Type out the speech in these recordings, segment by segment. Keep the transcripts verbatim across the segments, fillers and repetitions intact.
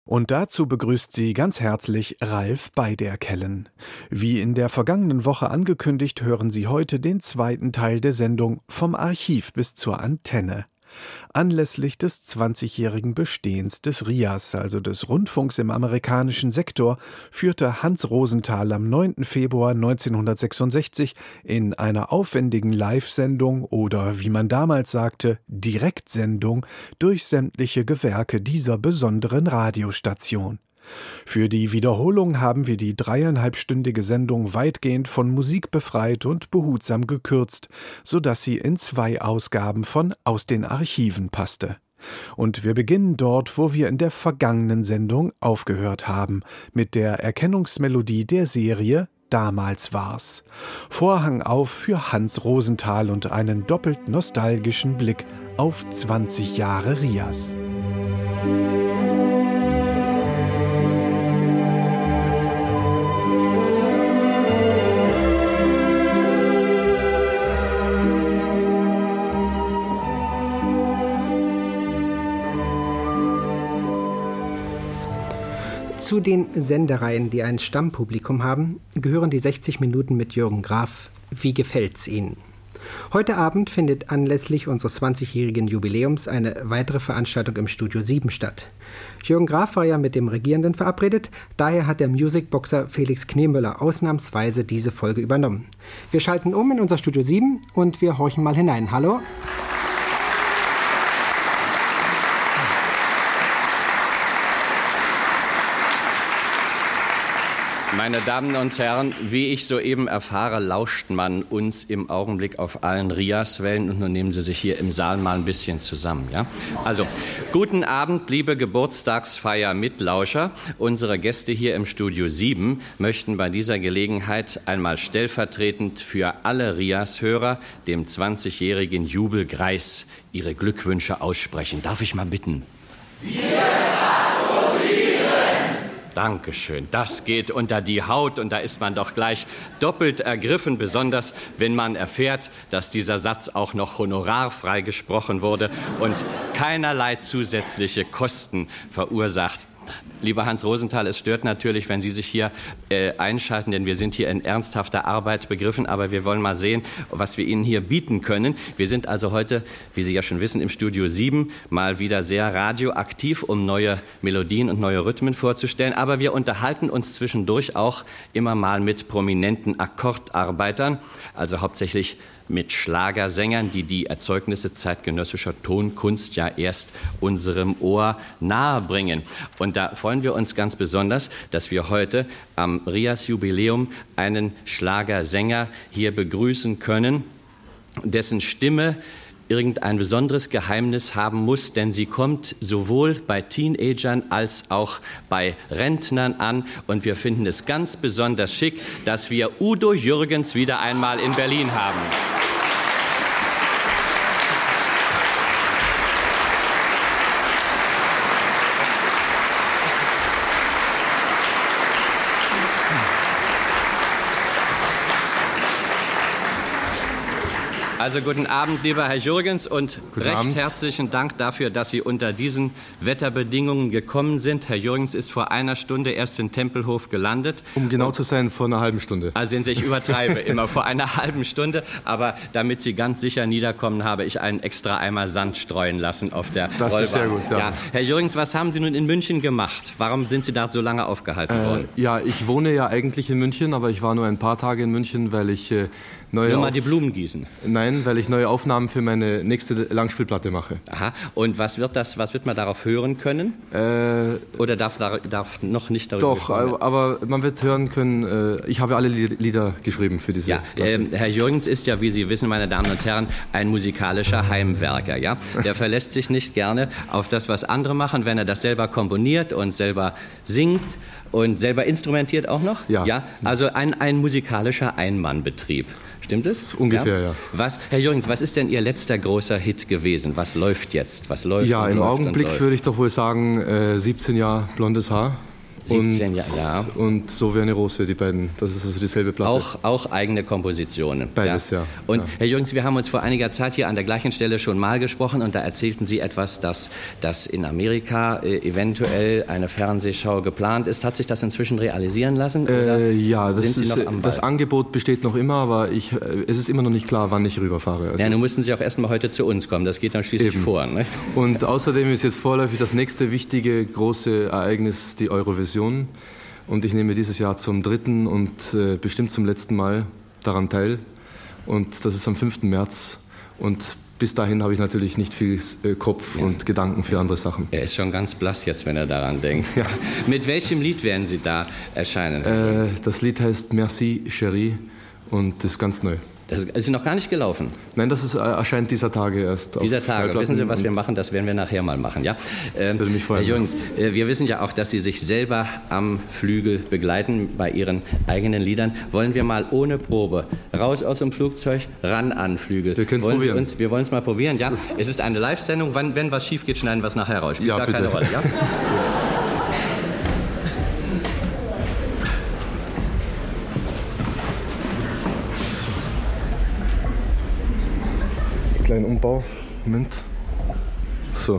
Und dazu begrüßt Sie ganz herzlich Ralf Beiderkellen. Wie in der vergangenen Woche angekündigt, hören Sie heute den zweiten Teil der Sendung Vom Archiv bis zur Antenne. Anlässlich des zwanzigjährigen Bestehens des R I A S, also des Rundfunks im amerikanischen Sektor, führte Hans Rosenthal am neunten Februar neunzehnhundertsechsundsechzig in einer aufwendigen Live-Sendung oder, wie man damals sagte, Direktsendung durch sämtliche Gewerke dieser besonderen Radiostation. Für die Wiederholung haben wir die dreieinhalbstündige Sendung weitgehend von Musik befreit und behutsam gekürzt, sodass sie in zwei Ausgaben von Aus den Archiven passte. Und wir beginnen dort, wo wir in der vergangenen Sendung aufgehört haben, mit der Erkennungsmelodie der Serie Damals war's. Vorhang auf für Hans Rosenthal und einen doppelt nostalgischen Blick auf zwanzig Jahre R I A S. Zu den Sendereien, die ein Stammpublikum haben, gehören die sechzig Minuten mit Jürgen Graf. Wie gefällt's Ihnen? Heute Abend findet anlässlich unseres zwanzigjährigen Jubiläums eine weitere Veranstaltung im Studio sieben statt. Jürgen Graf war ja mit dem Regierenden verabredet, daher hat der Musicboxer Felix Kniemöller ausnahmsweise diese Folge übernommen. Wir schalten um in unser Studio sieben und wir horchen mal hinein. Hallo? Meine Damen und Herren, wie ich soeben erfahre, lauscht man uns im Augenblick auf allen R I A S-Wellen und nun nehmen Sie sich hier im Saal mal ein bisschen zusammen. Ja? Also, guten Abend, liebe Geburtstagsfeier-Mitlauscher. Unsere Gäste hier im Studio sieben möchten bei dieser Gelegenheit einmal stellvertretend für alle R I A S-Hörer dem zwanzigjährigen Jubelgreis ihre Glückwünsche aussprechen. Darf ich mal bitten? Wir Dankeschön. Das geht unter die Haut und da ist man doch gleich doppelt ergriffen, besonders wenn man erfährt, dass dieser Satz auch noch honorarfrei gesprochen wurde und keinerlei zusätzliche Kosten verursacht. Lieber Hans Rosenthal, es stört natürlich, wenn Sie sich hier äh, einschalten, denn wir sind hier in ernsthafter Arbeit begriffen, aber wir wollen mal sehen, was wir Ihnen hier bieten können. Wir sind also heute, wie Sie ja schon wissen, im Studio sieben mal wieder sehr radioaktiv, um neue Melodien und neue Rhythmen vorzustellen, aber wir unterhalten uns zwischendurch auch immer mal mit prominenten Akkordarbeitern, also hauptsächlich mit Schlagersängern, die die Erzeugnisse zeitgenössischer Tonkunst ja erst unserem Ohr nahebringen. Und da freuen wir uns ganz besonders, dass wir heute am R I A S-Jubiläum einen Schlagersänger hier begrüßen können, dessen Stimme irgendein besonderes Geheimnis haben muss, denn sie kommt sowohl bei Teenagern als auch bei Rentnern an. Und wir finden es ganz besonders schick, dass wir Udo Jürgens wieder einmal in Berlin haben. Also guten Abend, lieber Herr Jürgens, und guten recht Abend. Herzlichen Dank dafür, dass Sie unter diesen Wetterbedingungen gekommen sind. Herr Jürgens ist vor einer Stunde erst in Tempelhof gelandet. Um genau zu sein, vor einer halben Stunde. Also ich übertreibe immer vor einer halben Stunde, aber damit Sie ganz sicher niederkommen, habe ich einen extra Eimer Sand streuen lassen auf der Das Rollbahn. ist sehr gut, ja. Ja. Herr Jürgens, was haben Sie nun in München gemacht? Warum sind Sie da so lange aufgehalten Äh, worden? ja, ich wohne ja eigentlich in München, aber ich war nur ein paar Tage in München, weil ich äh, neue Nur mal Auf- die Blumen gießen. Nein, weil ich neue Aufnahmen für meine nächste Langspielplatte mache. Aha. Und was wird das? Was wird man darauf hören können? Äh, Oder darf, darf noch nicht darüber doch, gesprochen werden? aber man wird hören können, äh, ich habe alle Lieder geschrieben für diese Ja, Platte. äh, Herr Jürgens ist ja, wie Sie wissen, meine Damen und Herren, ein musikalischer Heimwerker. Ja? Der verlässt sich nicht gerne auf das, was andere machen, wenn er das selber komponiert und selber singt und selber instrumentiert auch noch. Ja. Ja? Also ein, ein musikalischer Einmannbetrieb. Stimmt es? Ungefähr, ja. Was, Herr Jürgens, was ist denn Ihr letzter großer Hit gewesen? Was läuft jetzt? Was läuft Ja, und im läuft Augenblick und läuft? würde ich doch wohl sagen, äh, siebzehn Jahre blondes Haar. siebzehn Jahre, ja. Und So wie eine Rose, die beiden. Das ist also dieselbe Platte. Auch, auch eigene Kompositionen. Beides, ja. ja. Und ja. Herr Jürgens, wir haben uns vor einiger Zeit hier an der gleichen Stelle schon mal gesprochen und da erzählten Sie etwas, dass, dass in Amerika äh, eventuell eine Fernsehschau geplant ist. Hat sich das inzwischen realisieren lassen? Oder äh, ja, das, sind Sie ist, noch am Ball? Das Angebot besteht noch immer, aber ich, es ist immer noch nicht klar, wann ich rüberfahre. Also ja, nun müssen Sie auch erst mal heute zu uns kommen. Das geht dann schließlich eben. vor. Ne? Und außerdem ist jetzt vorläufig das nächste wichtige große Ereignis die Eurovision. Und ich nehme dieses Jahr zum dritten und äh, bestimmt zum letzten Mal daran teil. Und das ist am fünften März. Und bis dahin habe ich natürlich nicht viel äh, Kopf ja. und Gedanken für andere Sachen. Er ist schon ganz blass jetzt, wenn er daran denkt. Ja. Mit welchem Lied werden Sie da erscheinen? Äh, das Lied heißt Merci, Chérie und ist ganz neu. Das ist noch gar nicht gelaufen? Nein, das ist, erscheint dieser Tage erst. Dieser Tage. Wissen Sie, was wir machen? Das werden wir nachher mal machen. Ja? Das würde mich freuen. Herr Jürgens, wir wissen ja auch, dass Sie sich selber am Flügel begleiten bei Ihren eigenen Liedern. Wollen wir mal ohne Probe raus aus dem Flugzeug, ran an Flügel? Wir können es probieren. Uns, wir wollen es mal probieren, ja? Es ist eine Live-Sendung. Wann, wenn was schief geht, schneiden wir es nachher raus. Spielt ja, gar bitte. keine Rolle, ja? Kleinen Umbau. Moment. So.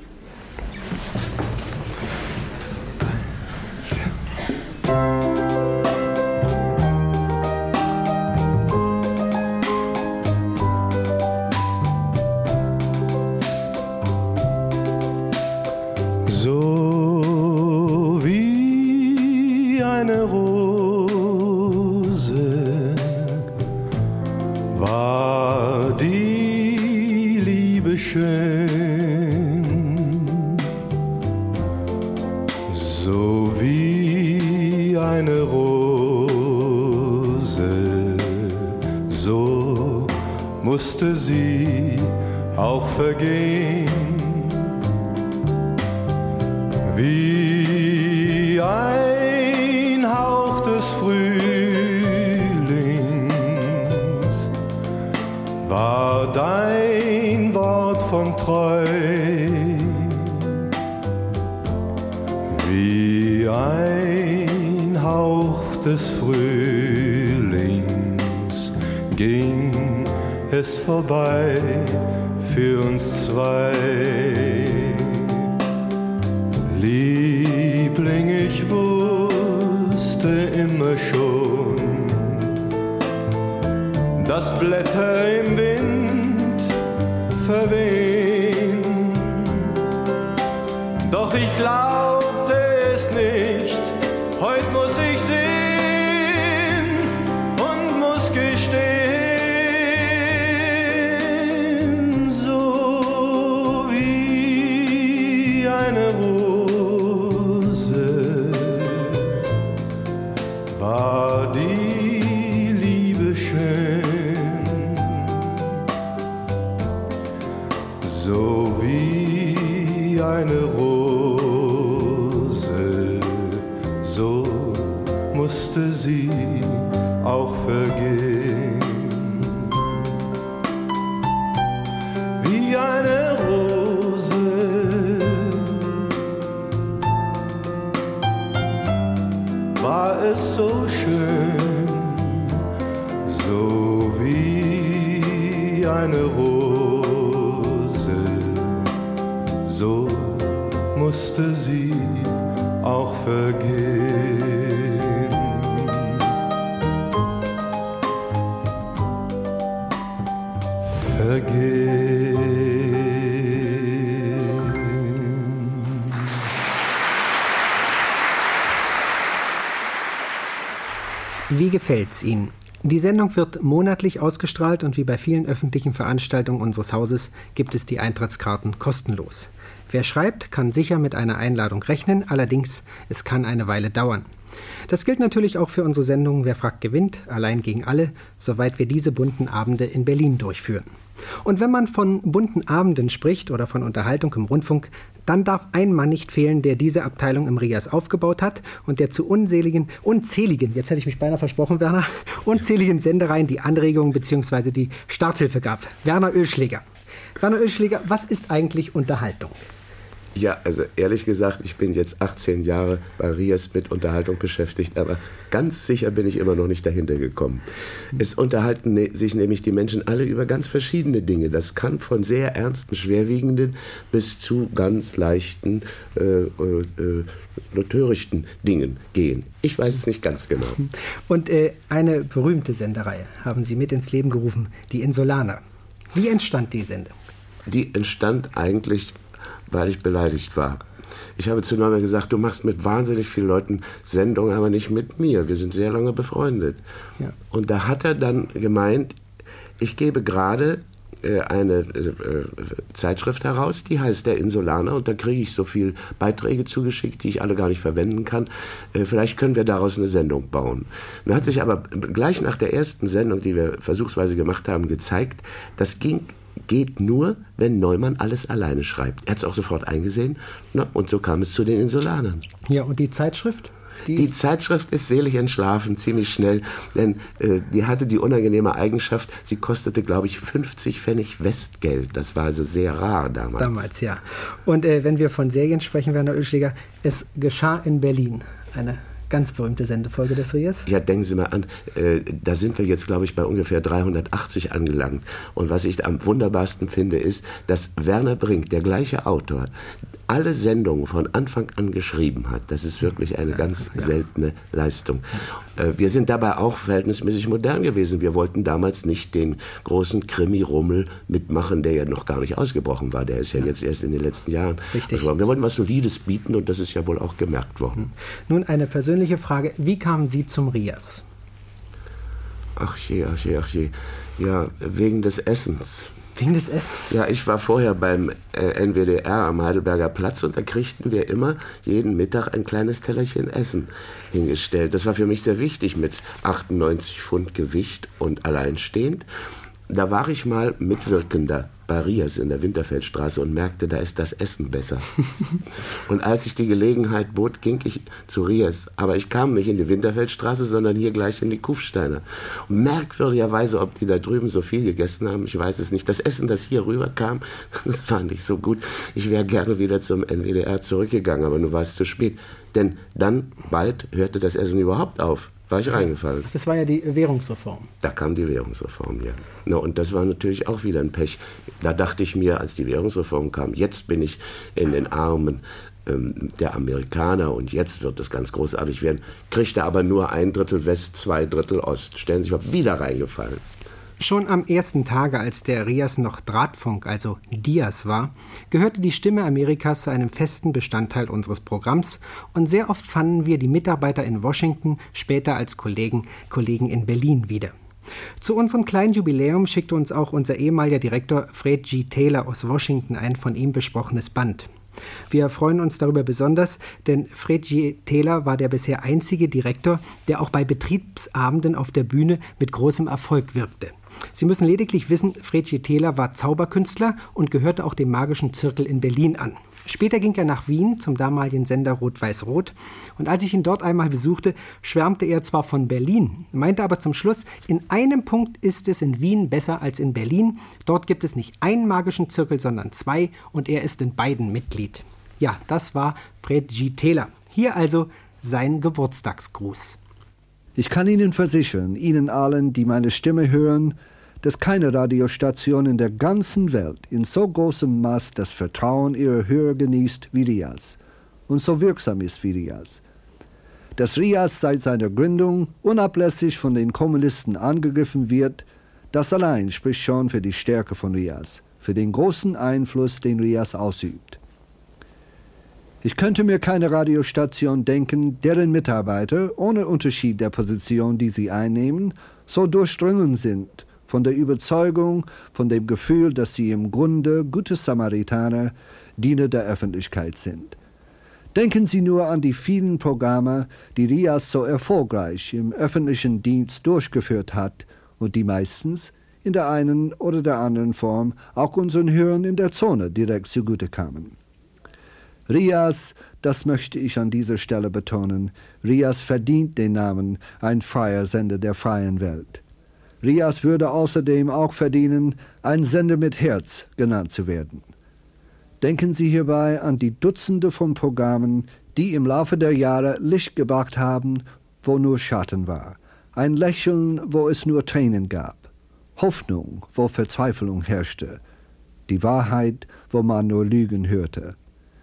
So wie eine Rose war die schön, so wie eine Rose, so musste sie auch vergehen, wie ein Hauch des Frühlings war dein Wort von Treu, wie ein Hauch des Frühlings ging es vorbei für uns zwei. Liebling, ich wusste immer schon, dass Blätter im Wind verwehen, doch ich glaubte es nicht, heute muss ich sehen und muss gestehen, so wie eine Rose war die Liebe schön, so wie eine Rose, so musste sie auch vergehen. Wie eine Rose war es so schön, so wie eine Rose, so musste sie auch vergehen. Vergehen. Wie gefällt's Ihnen? Die Sendung wird monatlich ausgestrahlt und wie bei vielen öffentlichen Veranstaltungen unseres Hauses gibt es die Eintrittskarten kostenlos. Wer schreibt, kann sicher mit einer Einladung rechnen, allerdings es kann eine Weile dauern. Das gilt natürlich auch für unsere Sendung Wer fragt gewinnt, allein gegen alle, soweit wir diese bunten Abende in Berlin durchführen. Und wenn man von bunten Abenden spricht oder von Unterhaltung im Rundfunk, dann darf ein Mann nicht fehlen, der diese Abteilung im RIAS aufgebaut hat und der zu unzähligen, unzähligen, jetzt hätte ich mich beinahe versprochen, Werner, unzähligen Sendereien die Anregungen bzw. die Starthilfe gab. Werner Oeschleger. Werner Oeschleger, was ist eigentlich Unterhaltung? Ja, also ehrlich gesagt, ich bin jetzt achtzehn Jahre bei Rias mit Unterhaltung beschäftigt, aber ganz sicher bin ich immer noch nicht dahinter gekommen. Es unterhalten ne- sich nämlich die Menschen alle über ganz verschiedene Dinge. Das kann von sehr ernsten, schwerwiegenden bis zu ganz leichten, äh, äh, äh, törichten Dingen gehen. Ich weiß es nicht ganz genau. Und äh, eine berühmte Sendereihe haben Sie mit ins Leben gerufen, die Insulaner. Wie entstand die Sendung? Die entstand eigentlich, weil ich beleidigt war. Ich habe zu Neumann gesagt, du machst mit wahnsinnig vielen Leuten Sendungen, aber nicht mit mir. Wir sind sehr lange befreundet. Ja. Und da hat er dann gemeint, ich gebe gerade äh, eine äh, Zeitschrift heraus, die heißt Der Insulaner, und da kriege ich so viele Beiträge zugeschickt, die ich alle gar nicht verwenden kann. Äh, vielleicht können wir daraus eine Sendung bauen. Nun hat sich aber gleich nach der ersten Sendung, die wir versuchsweise gemacht haben, gezeigt, das ging geht nur, wenn Neumann alles alleine schreibt. Er hat es auch sofort eingesehen, na, und so kam es zu den Insulanern. Ja, und die Zeitschrift? Die, die Zeitschrift ist selig entschlafen, ziemlich schnell, denn äh, die hatte die unangenehme Eigenschaft, sie kostete, glaube ich, fünfzig Pfennig Westgeld. Das war also sehr rar damals. Damals, ja. Und äh, wenn wir von Serien sprechen, Werner Oeschliger, es geschah in Berlin eine ganz berühmte Sendefolge des Rias. Ja, denken Sie mal an, äh, da sind wir jetzt, glaube ich, bei ungefähr dreihundertachtzig angelangt. Und was ich am wunderbarsten finde, ist, dass Werner Brink, der gleiche Autor, alle Sendungen von Anfang an geschrieben hat. Das ist wirklich eine ganz ja. seltene Leistung. Äh, wir sind dabei auch verhältnismäßig modern gewesen. Wir wollten damals nicht den großen Krimi-Rummel mitmachen, der ja noch gar nicht ausgebrochen war. Der ist ja, ja. jetzt erst in den letzten Jahren. Richtig. Wir wollten was Solides bieten, und das ist ja wohl auch gemerkt worden. Nun eine persönliche Frage. Wie kamen Sie zum Rias? Ach je, ach je, ach je. Ja, wegen des Essens. Wegen des Essens? Ja, ich war vorher beim äh, N W D R am Heidelberger Platz, und da kriegten wir immer jeden Mittag ein kleines Tellerchen Essen hingestellt. Das war für mich sehr wichtig mit achtundneunzig Pfund Gewicht und alleinstehend. Da war ich mal Mitwirkender bei Rias in der Winterfeldstraße und merkte, da ist das Essen besser. Und als ich die Gelegenheit bot, ging ich zu Rias. Aber ich kam nicht in die Winterfeldstraße, sondern hier gleich in die Kufsteiner. Und merkwürdigerweise, ob die da drüben so viel gegessen haben, ich weiß es nicht. Das Essen, das hier rüberkam, das war nicht so gut. Ich wäre gerne wieder zum N W D R zurückgegangen, aber nun war es zu spät. Denn dann, bald, hörte das Essen überhaupt auf. War ich reingefallen. Das war ja die Währungsreform. Da kam die Währungsreform, ja. Na, und das war natürlich auch wieder ein Pech. Da dachte ich mir, als die Währungsreform kam, jetzt bin ich in den Armen ähm, der Amerikaner und jetzt wird es ganz großartig werden. Kriegte aber nur ein Drittel West, zwei Drittel Ost. Stellen Sie sich mal, wieder reingefallen. Schon am ersten Tage, als der Rias noch Drahtfunk, also Dias war, gehörte die Stimme Amerikas zu einem festen Bestandteil unseres Programms, und sehr oft fanden wir die Mitarbeiter in Washington später als Kollegen, Kollegen in Berlin wieder. Zu unserem kleinen Jubiläum schickte uns auch unser ehemaliger Direktor Fred G. Taylor aus Washington ein von ihm besprochenes Band. Wir freuen uns darüber besonders, denn Fred G. Taylor war der bisher einzige Direktor, der auch bei Betriebsabenden auf der Bühne mit großem Erfolg wirkte. Sie müssen lediglich wissen, Fred G. Taylor war Zauberkünstler und gehörte auch dem magischen Zirkel in Berlin an. Später ging er nach Wien zum damaligen Sender Rot-Weiß-Rot, und als ich ihn dort einmal besuchte, schwärmte er zwar von Berlin, meinte aber zum Schluss, in einem Punkt ist es in Wien besser als in Berlin. Dort gibt es nicht einen magischen Zirkel, sondern zwei, und er ist in beiden Mitglied. Ja, das war Fred G. Taylor. Hier also sein Geburtstagsgruß. Ich kann Ihnen versichern, Ihnen allen, die meine Stimme hören, dass keine Radiostation in der ganzen Welt in so großem Maß das Vertrauen ihrer Hörer genießt wie Rias und so wirksam ist wie Rias. Dass Rias seit seiner Gründung unablässig von den Kommunisten angegriffen wird, das allein spricht schon für die Stärke von Rias, für den großen Einfluss, den Rias ausübt. Ich könnte mir keine Radiostation denken, deren Mitarbeiter, ohne Unterschied der Position, die sie einnehmen, so durchdrungen sind von der Überzeugung, von dem Gefühl, dass sie im Grunde gute Samaritaner, Diener der Öffentlichkeit sind. Denken Sie nur an die vielen Programme, die Rias so erfolgreich im öffentlichen Dienst durchgeführt hat und die meistens in der einen oder der anderen Form auch unseren Hörern in der Zone direkt zugute kamen. Rias, das möchte ich an dieser Stelle betonen, Rias verdient den Namen ein freier Sender der freien Welt. Rias würde außerdem auch verdienen, ein Sender mit Herz genannt zu werden. Denken Sie hierbei an die Dutzende von Programmen, die im Laufe der Jahre Licht gebracht haben, wo nur Schatten war. Ein Lächeln, wo es nur Tränen gab. Hoffnung, wo Verzweiflung herrschte. Die Wahrheit, wo man nur Lügen hörte.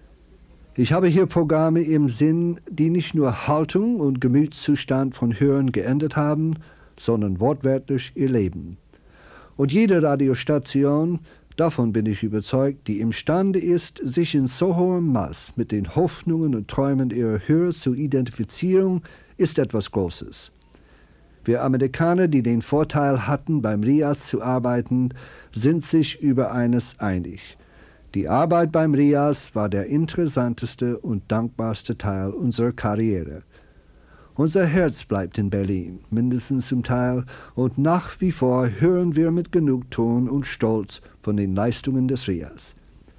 Ich habe hier Programme im Sinn, die nicht nur Haltung und Gemütszustand von Hörern geändert haben, sondern wortwörtlich ihr Leben. Und jede Radiostation, davon bin ich überzeugt, die imstande ist, sich in so hohem Maß mit den Hoffnungen und Träumen ihrer Hörer zu identifizieren, ist etwas Großes. Wir Amerikaner, die den Vorteil hatten, beim R I A S zu arbeiten, sind sich über eines einig. Die Arbeit beim R I A S war der interessanteste und dankbarste Teil unserer Karriere. Unser Herz bleibt in Berlin, mindestens zum Teil, und nach wie vor hören wir mit Genugtuung und Stolz von den Leistungen des R I A S.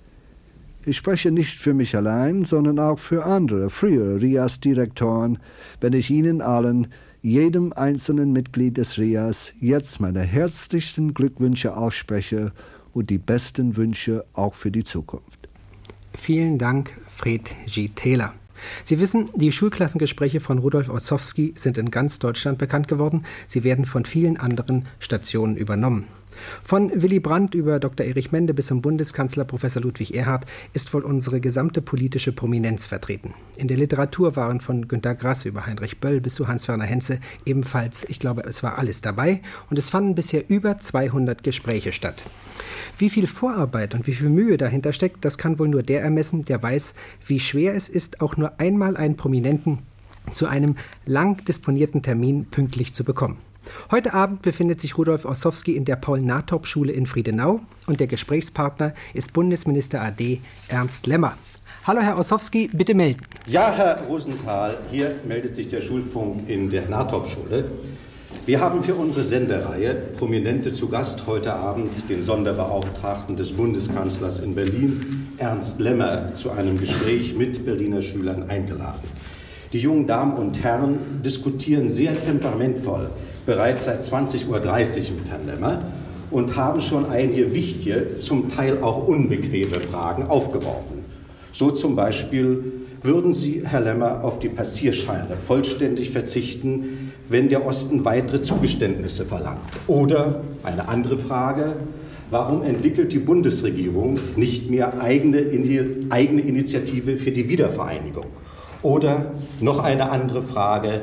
Ich spreche nicht für mich allein, sondern auch für andere, frühere R I A S-Direktoren, wenn ich Ihnen allen, jedem einzelnen Mitglied des R I A S, jetzt meine herzlichsten Glückwünsche ausspreche und die besten Wünsche auch für die Zukunft. Vielen Dank, Fred G. Taylor. Sie wissen, die Schulklassengespräche von Rudolf Ossowski sind in ganz Deutschland bekannt geworden. Sie werden von vielen anderen Stationen übernommen. Von Willy Brandt über Doktor Erich Mende bis zum Bundeskanzler Professor Ludwig Erhard ist wohl unsere gesamte politische Prominenz vertreten. In der Literatur waren von Günter Grass über Heinrich Böll bis zu Hans-Werner Henze ebenfalls, ich glaube, es war alles dabei, und es fanden bisher über zweihundert Gespräche statt. Wie viel Vorarbeit und wie viel Mühe dahinter steckt, das kann wohl nur der ermessen, der weiß, wie schwer es ist, auch nur einmal einen Prominenten zu einem lang disponierten Termin pünktlich zu bekommen. Heute Abend befindet sich Rudolf Ossowski in der Paul-Nathorp-Schule in Friedenau und der Gesprächspartner ist Bundesminister A D Ernst Lemmer. Hallo Herr Ossowski, bitte melden. Ja, Herr Rosenthal, hier meldet sich der Schulfunk in der Nathorp-Schule. Wir haben für unsere Sendereihe Prominente zu Gast heute Abend den Sonderbeauftragten des Bundeskanzlers in Berlin, Ernst Lemmer, zu einem Gespräch mit Berliner Schülern eingeladen. Die jungen Damen und Herren diskutieren sehr temperamentvoll bereits seit zwanzig Uhr dreißig mit Herrn Lemmer und haben schon einige wichtige, zum Teil auch unbequeme Fragen aufgeworfen. So zum Beispiel: Würden Sie, Herr Lemmer, auf die Passierscheine vollständig verzichten, wenn der Osten weitere Zugeständnisse verlangt? Oder eine andere Frage: Warum entwickelt die Bundesregierung nicht mehr eigene, eigene Initiative für die Wiedervereinigung? Oder noch eine andere Frage: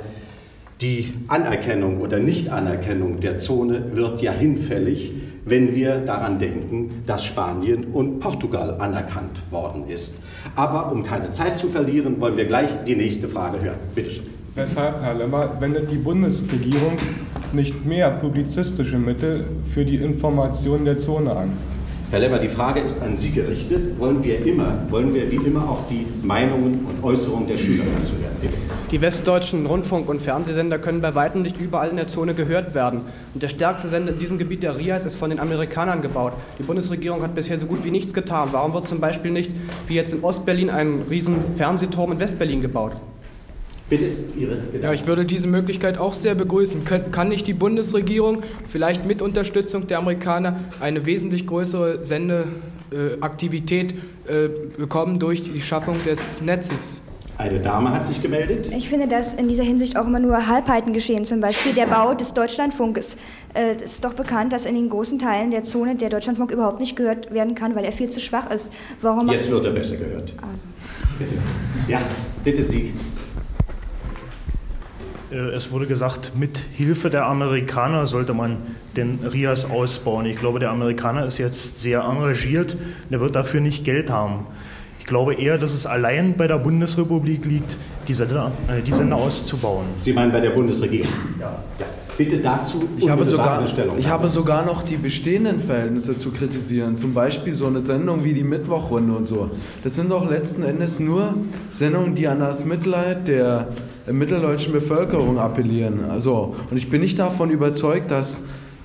Die Anerkennung oder Nichtanerkennung der Zone wird ja hinfällig, wenn wir daran denken, dass Spanien und Portugal anerkannt worden ist. Aber um keine Zeit zu verlieren, wollen wir gleich die nächste Frage hören. Bitte schön. Weshalb, Herr Lemmer, wendet die Bundesregierung nicht mehr publizistische Mittel für die Information der Zone an? Herr Lemmer, die Frage ist an Sie gerichtet. Wollen wir immer, wollen wir wie immer auch die Meinungen und Äußerungen der Schüler dazu hören? Bitte. Die westdeutschen Rundfunk- und Fernsehsender können bei weitem nicht überall in der Zone gehört werden. Und der stärkste Sender in diesem Gebiet, der R I A S, ist von den Amerikanern gebaut. Die Bundesregierung hat bisher so gut wie nichts getan. Warum wird zum Beispiel nicht, wie jetzt in Ostberlin, ein riesen Fernsehturm in Westberlin gebaut? Bitte, Ihre Gedanken. Ja, ich würde diese Möglichkeit auch sehr begrüßen. Kön- kann nicht die Bundesregierung vielleicht mit Unterstützung der Amerikaner eine wesentlich größere Sendeaktivität äh, bekommen durch die Schaffung des Netzes? Eine Dame hat sich gemeldet. Ich finde, dass in dieser Hinsicht auch immer nur Halbheiten geschehen. Zum Beispiel der Bau des Deutschlandfunkes. Es ist doch bekannt, dass in den großen Teilen der Zone der Deutschlandfunk überhaupt nicht gehört werden kann, weil er viel zu schwach ist. Warum Jetzt wird er besser gehört. Also. Bitte. Ja, bitte Sie. Es wurde gesagt, mit Hilfe der Amerikaner sollte man den R I A S ausbauen. Ich glaube, der Amerikaner ist jetzt sehr engagiert. Der wird dafür nicht Geld haben. Ich glaube eher, dass es allein bei der Bundesrepublik liegt, die Sender, äh, die Sender auszubauen. Sie meinen bei der Bundesregierung? Ja. Ja. Bitte dazu ich habe, sogar, eine Stellung. ich habe sogar noch die bestehenden Verhältnisse zu kritisieren. Zum Beispiel so eine Sendung wie die Mittwochrunde und so. Das sind doch letzten Endes nur Sendungen, die an das Mitleid der mitteldeutschen Bevölkerung appellieren. Also, und ich bin nicht davon überzeugt, dass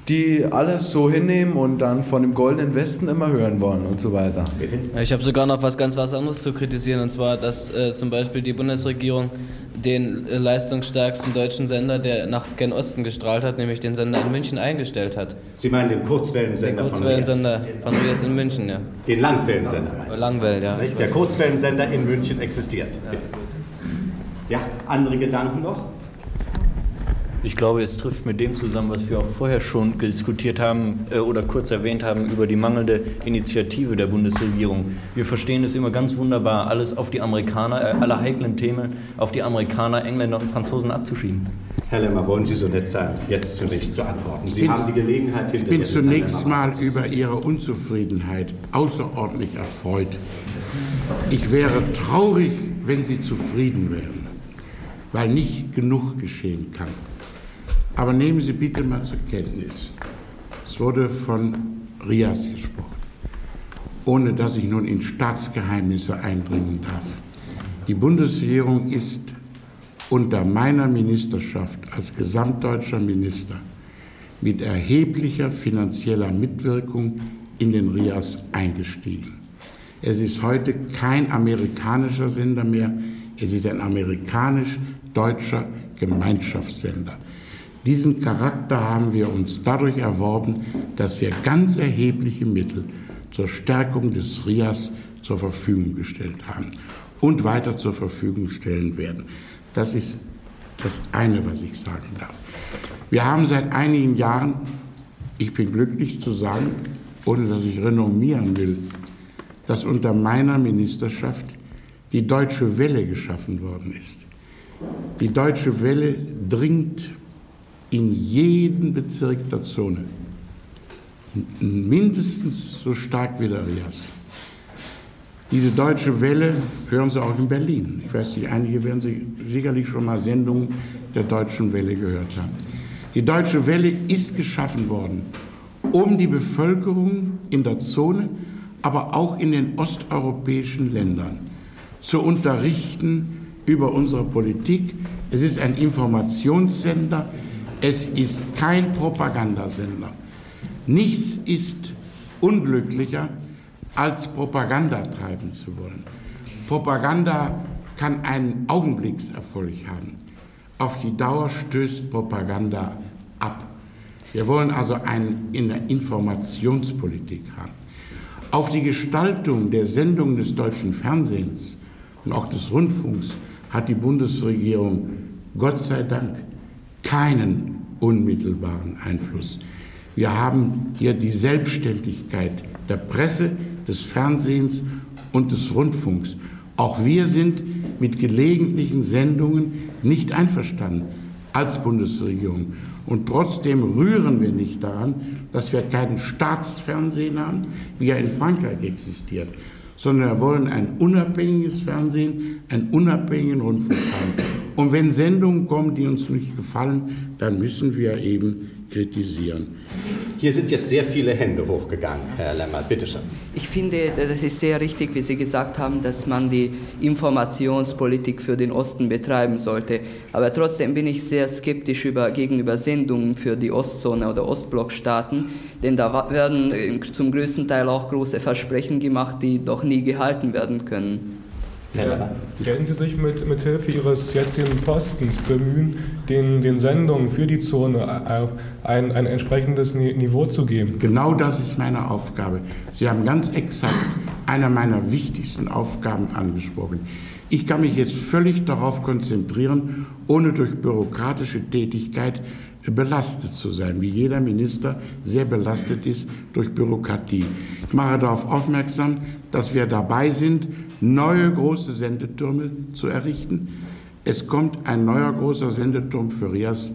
die alles so hinnehmen und dann von dem Goldenen Westen immer hören wollen und so weiter. Ich habe sogar noch was ganz was anderes zu kritisieren, und zwar, dass äh, zum Beispiel die Bundesregierung den äh, leistungsstärksten deutschen Sender, der nach gen Osten gestrahlt hat, nämlich den Sender in München, eingestellt hat. Sie meinen den Kurzwellensender, den Kurzwellensender von Rias? von Rias in München, ja. Den Langwellensender, meinst du? Langwell, ja. Nicht? Der Kurzwellensender in München existiert. Ja. ja, andere Gedanken noch? Ich glaube, es trifft mit dem zusammen, was wir auch vorher schon diskutiert haben äh, oder kurz erwähnt haben über die mangelnde Initiative der Bundesregierung. Wir verstehen es immer ganz wunderbar, alles auf die Amerikaner, äh, alle heiklen Themen auf die Amerikaner, Engländer und Franzosen abzuschieben. Herr Lemmer, wollen Sie so nett sein, jetzt zunächst zu antworten? Sie bin, haben die Gelegenheit, hinter Ich bin zunächst mal über Ihre Unzufriedenheit außerordentlich erfreut. Ich wäre traurig, wenn Sie zufrieden wären, weil nicht genug geschehen kann. Aber nehmen Sie bitte mal zur Kenntnis, es wurde von Rias gesprochen, ohne dass ich nun in Staatsgeheimnisse eindringen darf. Die Bundesregierung ist unter meiner Ministerschaft als gesamtdeutscher Minister mit erheblicher finanzieller Mitwirkung in den Rias eingestiegen. Es ist heute kein amerikanischer Sender mehr, es ist ein amerikanisch-deutscher Gemeinschaftssender. Diesen Charakter haben wir uns dadurch erworben, dass wir ganz erhebliche Mittel zur Stärkung des Rias zur Verfügung gestellt haben und weiter zur Verfügung stellen werden. Das ist das eine, was ich sagen darf. Wir haben seit einigen Jahren, ich bin glücklich zu sagen, ohne dass ich renommieren will, dass unter meiner Ministerschaft die Deutsche Welle geschaffen worden ist. Die Deutsche Welle dringt in jeden Bezirk der Zone, mindestens so stark wie der Rias. Diese Deutsche Welle hören Sie auch in Berlin. Ich weiß nicht, einige werden Sie sicherlich schon mal Sendungen der Deutschen Welle gehört haben. Die Deutsche Welle ist geschaffen worden, um die Bevölkerung in der Zone, aber auch in den osteuropäischen Ländern zu unterrichten über unsere Politik. Es ist ein Informationssender. Es ist kein Propagandasender. Nichts ist unglücklicher, als Propaganda treiben zu wollen. Propaganda kann einen Augenblickserfolg haben. Auf die Dauer stößt Propaganda ab. Wir wollen also eine Informationspolitik haben. Auf die Gestaltung der Sendungen des deutschen Fernsehens und auch des Rundfunks hat die Bundesregierung Gott sei Dank keinen unmittelbaren Einfluss. Wir haben hier die Selbstständigkeit der Presse, des Fernsehens und des Rundfunks. Auch wir sind mit gelegentlichen Sendungen nicht einverstanden als Bundesregierung. Und trotzdem rühren wir nicht daran, dass wir kein Staatsfernsehen haben, wie er in Frankreich existiert, sondern wir wollen ein unabhängiges Fernsehen, einen unabhängigen Rundfunk haben. Und wenn Sendungen kommen, die uns nicht gefallen, dann müssen wir eben kritisieren. Hier sind jetzt sehr viele Hände hochgegangen, Herr Lemmer. Bitte schön. Ich finde, das ist sehr richtig, wie Sie gesagt haben, dass man die Informationspolitik für den Osten betreiben sollte. Aber trotzdem bin ich sehr skeptisch über, gegenüber Sendungen für die Ostzone oder Ostblockstaaten, denn da werden zum größten Teil auch große Versprechen gemacht, die doch nie gehalten werden können. Ja. Werden Sie sich mit, mit Hilfe Ihres jetzigen Postens bemühen, den, den Sendungen für die Zone ein, ein entsprechendes Niveau zu geben? Genau das ist meine Aufgabe. Sie haben ganz exakt eine meiner wichtigsten Aufgaben angesprochen. Ich kann mich jetzt völlig darauf konzentrieren, ohne durch bürokratische Tätigkeit belastet zu sein, wie jeder Minister sehr belastet ist durch Bürokratie. Ich mache darauf aufmerksam, dass wir dabei sind, neue große Sendetürme zu errichten. Es kommt ein neuer großer Sendeturm für Rias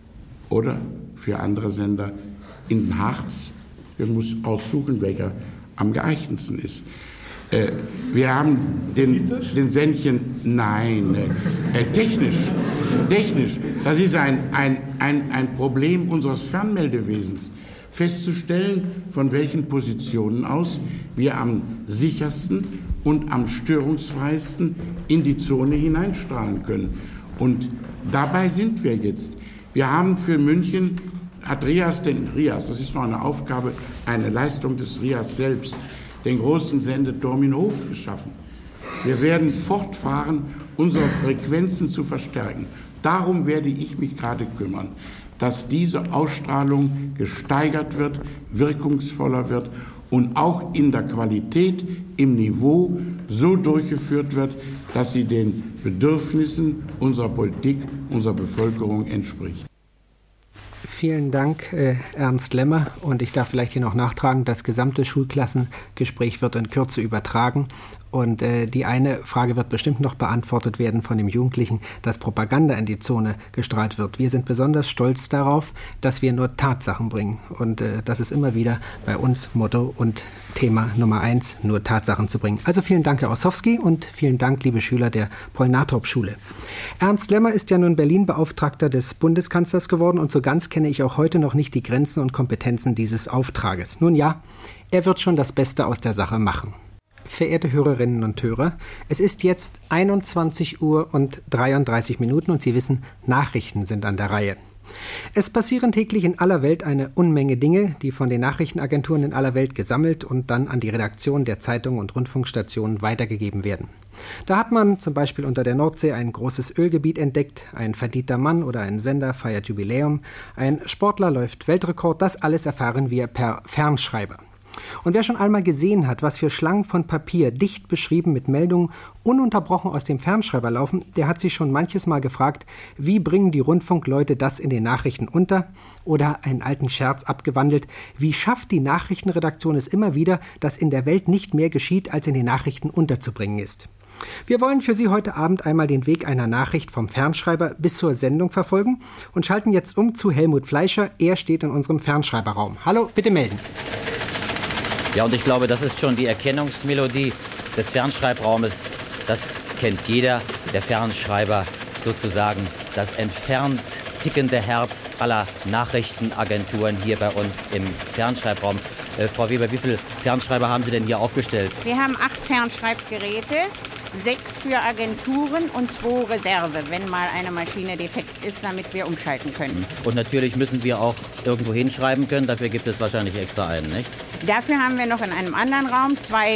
oder für andere Sender in den Harz. Wir müssen aussuchen, welcher am geeignetsten ist. Äh, wir haben den, den Sendchen, nein, äh, technisch, technisch, das ist ein, ein, ein, ein Problem unseres Fernmeldewesens, festzustellen, von welchen Positionen aus wir am sichersten und am störungsfreiesten in die Zone hineinstrahlen können. Und dabei sind wir jetzt. Wir haben für München hat RIAS denn, RIAS, das ist noch eine Aufgabe, eine Leistung des RIAS selbst, den großen Sendeturm in Hof geschaffen. Wir werden fortfahren, unsere Frequenzen zu verstärken. Darum werde ich mich gerade kümmern, dass diese Ausstrahlung gesteigert wird, wirkungsvoller wird und auch in der Qualität, im Niveau so durchgeführt wird, dass sie den Bedürfnissen unserer Politik, unserer Bevölkerung entspricht. Vielen Dank, äh, Ernst Lemmer. Und ich darf vielleicht hier noch nachtragen, das gesamte Schulklassengespräch wird in Kürze übertragen. Und äh, die eine Frage wird bestimmt noch beantwortet werden von dem Jugendlichen, dass Propaganda in die Zone gestrahlt wird. Wir sind besonders stolz darauf, dass wir nur Tatsachen bringen. Und äh, das ist immer wieder bei uns Motto und Thema Nummer eins, nur Tatsachen zu bringen. Also vielen Dank, Herr Ossowski, und vielen Dank, liebe Schüler der Paul-Natrop-Schule. Ernst Lemmer ist ja nun Berlin-Beauftragter des Bundeskanzlers geworden, und so ganz kenne ich auch heute noch nicht die Grenzen und Kompetenzen dieses Auftrages. Nun ja, er wird schon das Beste aus der Sache machen. Verehrte Hörerinnen und Hörer, es ist jetzt einundzwanzig Uhr und dreiunddreißig Minuten und Sie wissen, Nachrichten sind an der Reihe. Es passieren täglich in aller Welt eine Unmenge Dinge, die von den Nachrichtenagenturen in aller Welt gesammelt und dann an die Redaktion der Zeitungen und Rundfunkstationen weitergegeben werden. Da hat man zum Beispiel unter der Nordsee ein großes Ölgebiet entdeckt, ein verdienter Mann oder ein Sender feiert Jubiläum, ein Sportler läuft Weltrekord, das alles erfahren wir per Fernschreiber. Und wer schon einmal gesehen hat, was für Schlangen von Papier, dicht beschrieben mit Meldungen, ununterbrochen aus dem Fernschreiber laufen, der hat sich schon manches Mal gefragt, wie bringen die Rundfunkleute das in den Nachrichten unter? Oder einen alten Scherz abgewandelt, wie schafft die Nachrichtenredaktion es immer wieder, dass in der Welt nicht mehr geschieht, als in den Nachrichten unterzubringen ist? Wir wollen für Sie heute Abend einmal den Weg einer Nachricht vom Fernschreiber bis zur Sendung verfolgen und schalten jetzt um zu Helmut Fleischer. Er steht in unserem Fernschreiberraum. Hallo, bitte melden. Ja, und ich glaube, das ist schon die Erkennungsmelodie des Fernschreibraumes. Das kennt jeder. Der Fernschreiber, sozusagen das entfernt tickende Herz aller Nachrichtenagenturen hier bei uns im Fernschreibraum. Äh, Frau Weber, wie viele Fernschreiber haben Sie denn hier aufgestellt? Wir haben acht Fernschreibgeräte, sechs für Agenturen und zwei Reserve, wenn mal eine Maschine defekt ist, damit wir umschalten können. Und natürlich müssen wir auch irgendwo hinschreiben können. Dafür gibt es wahrscheinlich extra einen, nicht? Dafür haben wir noch in einem anderen Raum zwei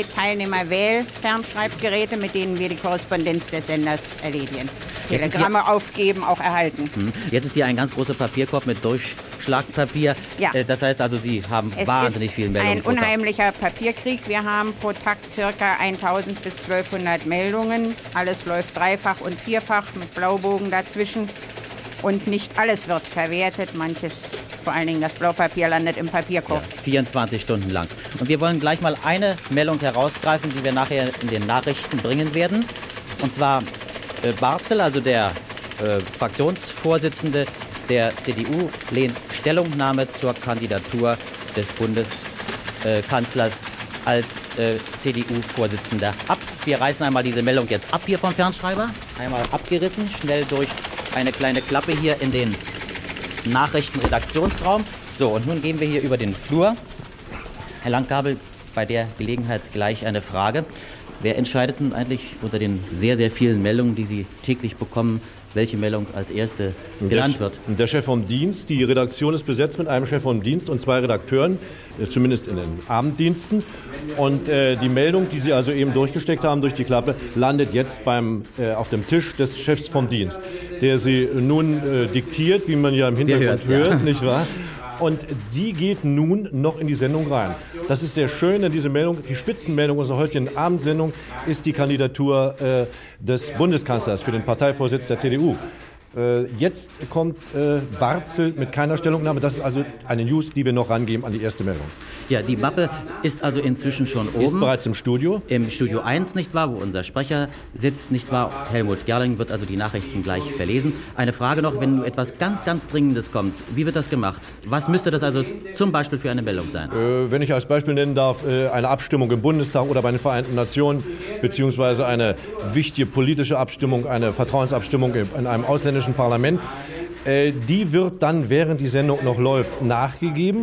Teilnehmer-Wähl-Fernschreibgeräte, mit denen wir die Korrespondenz des Senders erledigen. Telegramme aufgeben, auch erhalten. Jetzt ist hier ein ganz großer Papierkorb mit Durchschlagpapier. Ja. Das heißt also, Sie haben es wahnsinnig viel Meldungen. Ein unheimlicher Papierkrieg. Wir haben pro Tag ca. tausend bis zwölfhundert Meldungen. Alles läuft dreifach und vierfach mit Blaubogen dazwischen. Und nicht alles wird verwertet. Manches, vor allen Dingen das Blaupapier, landet im Papierkorb. Ja, vierundzwanzig Stunden lang. Und wir wollen gleich mal eine Meldung herausgreifen, die wir nachher in den Nachrichten bringen werden. Und zwar äh, Barzel, also der äh, Fraktionsvorsitzende der C D U, lehnt Stellungnahme zur Kandidatur des Bundeskanzlers äh, als äh, C D U-Vorsitzender ab. Wir reißen einmal diese Meldung jetzt ab hier vom Fernschreiber. Einmal abgerissen, schnell durch eine kleine Klappe hier in den Nachrichtenredaktionsraum. So, und nun gehen wir hier über den Flur. Herr Langkabel, bei der Gelegenheit gleich eine Frage. Wer entscheidet nun eigentlich unter den sehr, sehr vielen Meldungen, die Sie täglich bekommen, welche Meldung als erste genannt wird? Der Chef vom Dienst. Die Redaktion ist besetzt mit einem Chef vom Dienst und zwei Redakteuren, zumindest in den Abenddiensten. Und äh, die Meldung, die Sie also eben durchgesteckt haben durch die Klappe, landet jetzt beim, äh, auf dem Tisch des Chefs vom Dienst, der sie nun äh, diktiert, wie man ja im Hintergrund hört, ja. Nicht wahr? Und die geht nun noch in die Sendung rein. Das ist sehr schön, denn diese Meldung, die Spitzenmeldung unserer heutigen Abendsendung ist die Kandidatur äh, des Bundeskanzlers für den Parteivorsitz der C D U. Äh, jetzt kommt äh, Barzel mit keiner Stellungnahme. Das ist also eine News, die wir noch rangeben an die erste Meldung. Ja, die Mappe ist also inzwischen schon oben. Ist bereits im Studio. Im Studio eins, nicht wahr, wo unser Sprecher sitzt, nicht wahr. Helmut Gerling wird also die Nachrichten gleich verlesen. Eine Frage noch, wenn etwas ganz, ganz Dringendes kommt, wie wird das gemacht? Was müsste das also zum Beispiel für eine Meldung sein? Äh, wenn ich als Beispiel nennen darf, äh, eine Abstimmung im Bundestag oder bei den Vereinten Nationen, beziehungsweise eine wichtige politische Abstimmung, eine Vertrauensabstimmung in einem ausländischen Parlament. Äh, die wird dann, während die Sendung noch läuft, nachgegeben.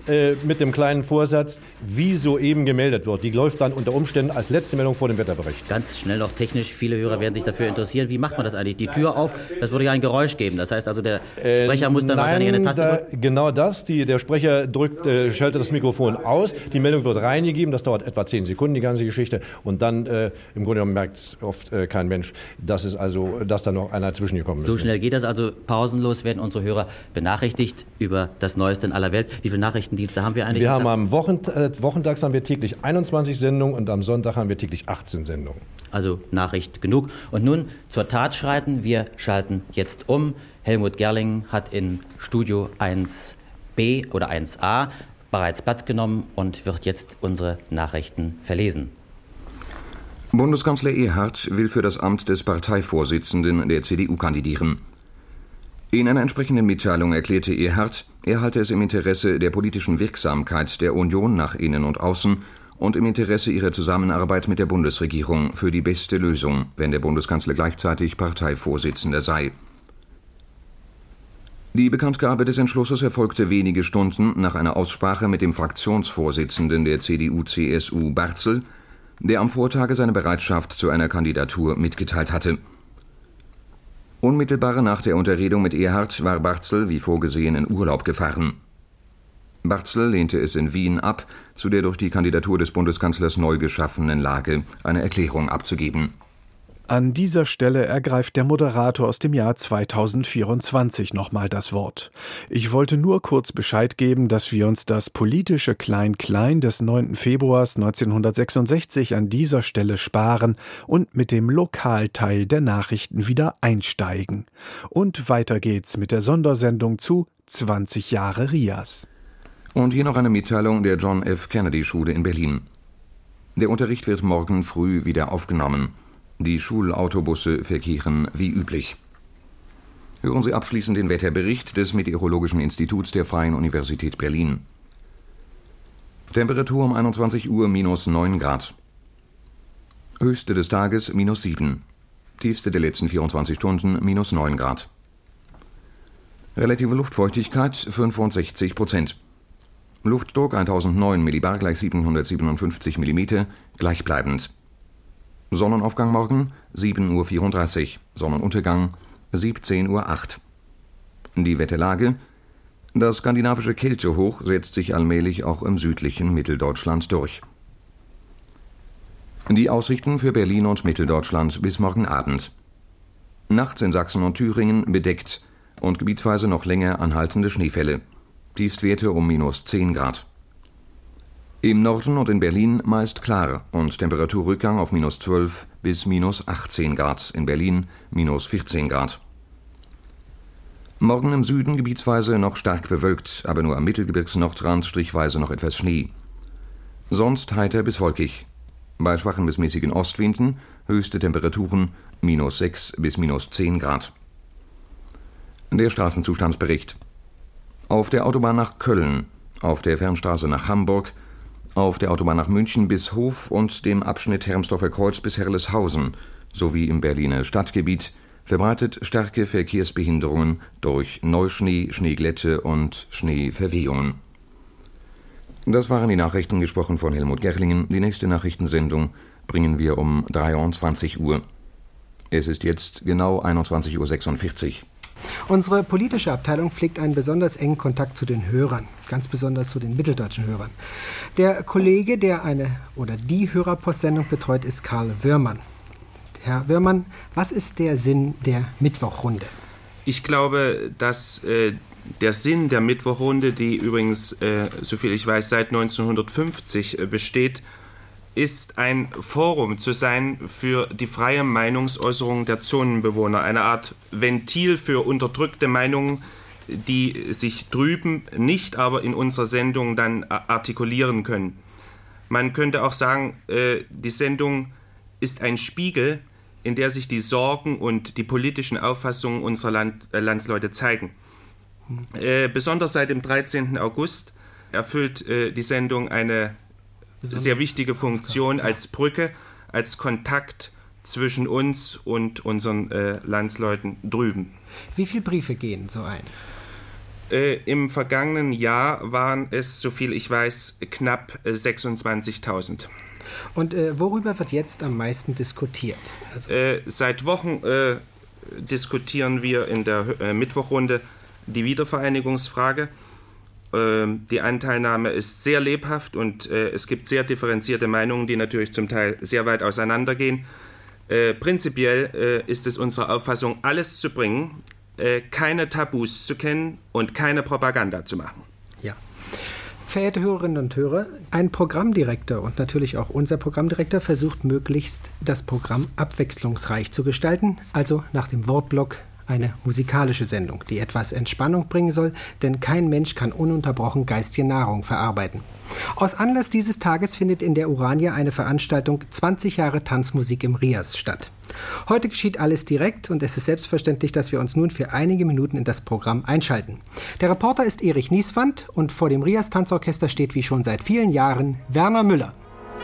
äh, mit dem kleinen Vorsatz, wie soeben gemeldet wird. Die läuft dann unter Umständen als letzte Meldung vor dem Wetterbericht. Ganz schnell noch technisch, viele Hörer werden sich dafür interessieren. Wie macht man das eigentlich? Die Tür auf, das würde ja ein Geräusch geben. Das heißt also, der Sprecher äh, muss dann nein, wahrscheinlich eine Taste da, drücken. Genau das. Die, der Sprecher drückt, äh, schaltet das Mikrofon aus, die Meldung wird reingegeben, das dauert etwa zehn Sekunden, die ganze Geschichte. Und dann, äh, im Grunde genommen, merkt es oft äh, kein Mensch, dass, es also, dass da noch einer zwischengekommen ist. So schnell geht das also. Pausenlos werden unsere Hörer benachrichtigt über das Neueste in aller Welt. Wie viele Nachrichtendienste haben wir eigentlich? Wir haben am Wochent äh, Wochentags haben wir täglich einundzwanzig Sendungen und am Sonntag haben wir täglich achtzehn Sendungen. Also Nachricht genug. Und nun zur Tat schreiten. Wir schalten jetzt um. Helmut Gerling hat in Studio eins b oder eins a bereits Platz genommen und wird jetzt unsere Nachrichten verlesen. Bundeskanzler Erhard will für das Amt des Parteivorsitzenden der C D U kandidieren. In einer entsprechenden Mitteilung erklärte Erhard, er halte es im Interesse der politischen Wirksamkeit der Union nach innen und außen und im Interesse ihrer Zusammenarbeit mit der Bundesregierung für die beste Lösung, wenn der Bundeskanzler gleichzeitig Parteivorsitzender sei. Die Bekanntgabe des Entschlusses erfolgte wenige Stunden nach einer Aussprache mit dem Fraktionsvorsitzenden der C D U C S U Barzel, der am Vortage seine Bereitschaft zu einer Kandidatur mitgeteilt hatte. Unmittelbar nach der Unterredung mit Erhard war Barzel wie vorgesehen in Urlaub gefahren. Barzel lehnte es in Wien ab, zu der durch die Kandidatur des Bundeskanzlers neu geschaffenen Lage eine Erklärung abzugeben. An dieser Stelle ergreift der Moderator aus dem Jahr zweitausendvierundzwanzig nochmal das Wort. Ich wollte nur kurz Bescheid geben, dass wir uns das politische Klein-Klein des neunten Februars neunzehnhundertsechsundsechzig an dieser Stelle sparen und mit dem Lokalteil der Nachrichten wieder einsteigen. Und weiter geht's mit der Sondersendung zu zwanzig Jahre Rias. Und hier noch eine Mitteilung der John F. Kennedy Schule in Berlin. Der Unterricht wird morgen früh wieder aufgenommen. Die Schulautobusse verkehren wie üblich. Hören Sie abschließend den Wetterbericht des Meteorologischen Instituts der Freien Universität Berlin. Temperatur um einundzwanzig Uhr minus neun Grad. Höchste des Tages minus sieben. Tiefste der letzten vierundzwanzig Stunden minus neun Grad. Relative Luftfeuchtigkeit fünfundsechzig Prozent. Luftdruck tausendneun Millibar gleich siebenhundertsiebenundfünfzig Millimeter, gleichbleibend. Sonnenaufgang morgen sieben Uhr vierunddreißig, Sonnenuntergang siebzehn Uhr acht. Die Wetterlage: Das skandinavische Kältehoch setzt sich allmählich auch im südlichen Mitteldeutschland durch. Die Aussichten für Berlin und Mitteldeutschland bis morgen Abend. Nachts in Sachsen und Thüringen bedeckt und gebietsweise noch länger anhaltende Schneefälle. Tiefstwerte um minus zehn Grad. Im Norden und in Berlin meist klar und Temperaturrückgang auf minus zwölf bis minus achtzehn Grad, in Berlin minus vierzehn Grad. Morgen im Süden gebietsweise noch stark bewölkt, aber nur am Mittelgebirgsnordrand strichweise noch etwas Schnee. Sonst heiter bis wolkig. Bei schwachen bis mäßigen Ostwinden höchste Temperaturen minus sechs bis minus zehn Grad. Der Straßenzustandsbericht. Auf der Autobahn nach Köln, auf der Fernstraße nach Hamburg, auf der Autobahn nach München bis Hof und dem Abschnitt Hermsdorfer Kreuz bis Herrleshausen sowie im Berliner Stadtgebiet verbreitet starke Verkehrsbehinderungen durch Neuschnee, Schneeglätte und Schneeverwehungen. Das waren die Nachrichten, gesprochen von Helmut Gerlingen. Die nächste Nachrichtensendung bringen wir um dreiundzwanzig Uhr. Es ist jetzt genau einundzwanzig Uhr sechsundvierzig. Unsere politische Abteilung pflegt einen besonders engen Kontakt zu den Hörern, ganz besonders zu den mitteldeutschen Hörern. Der Kollege, der eine oder die Hörerpostsendung betreut, ist Karl Würmann. Herr Würmann, was ist der Sinn der Mittwochrunde? Ich glaube, dass äh, der Sinn der Mittwochrunde, die übrigens, äh, soviel ich weiß, seit neunzehnhundertfünfzig äh, besteht, ist ein Forum zu sein für die freie Meinungsäußerung der Zonenbewohner, eine Art Ventil für unterdrückte Meinungen, die sich drüben nicht aber in unserer Sendung dann artikulieren können. Man könnte auch sagen, äh, die Sendung ist ein Spiegel, in der sich die Sorgen und die politischen Auffassungen unserer Land, äh, Landsleute zeigen. Äh, besonders seit dem dreizehnten August erfüllt äh, die Sendung eine sehr wichtige Funktion als Brücke, als Kontakt zwischen uns und unseren äh, Landsleuten drüben. Wie viele Briefe gehen so ein? Äh, Im vergangenen Jahr waren es, soviel ich weiß, knapp äh, sechsundzwanzigtausend. Und äh, worüber wird jetzt am meisten diskutiert? Also äh, seit Wochen äh, diskutieren wir in der äh, Mittwochrunde die Wiedervereinigungsfrage. Äh, die Anteilnahme ist sehr lebhaft und äh, es gibt sehr differenzierte Meinungen, die natürlich zum Teil sehr weit auseinandergehen. Äh, prinzipiell äh, ist es unsere Auffassung, alles zu bringen, äh, keine Tabus zu kennen und keine Propaganda zu machen. Ja. Verehrte Hörerinnen und Hörer, ein Programmdirektor und natürlich auch unser Programmdirektor versucht möglichst, das Programm abwechslungsreich zu gestalten, also nach dem Wortblock eine musikalische Sendung, die etwas Entspannung bringen soll, denn kein Mensch kann ununterbrochen geistige Nahrung verarbeiten. Aus Anlass dieses Tages findet in der Urania eine Veranstaltung zwanzig Jahre Tanzmusik im Rias statt. Heute geschieht alles direkt und es ist selbstverständlich, dass wir uns nun für einige Minuten in das Programm einschalten. Der Reporter ist Erich Nieswand und vor dem Rias Tanzorchester steht wie schon seit vielen Jahren Werner Müller.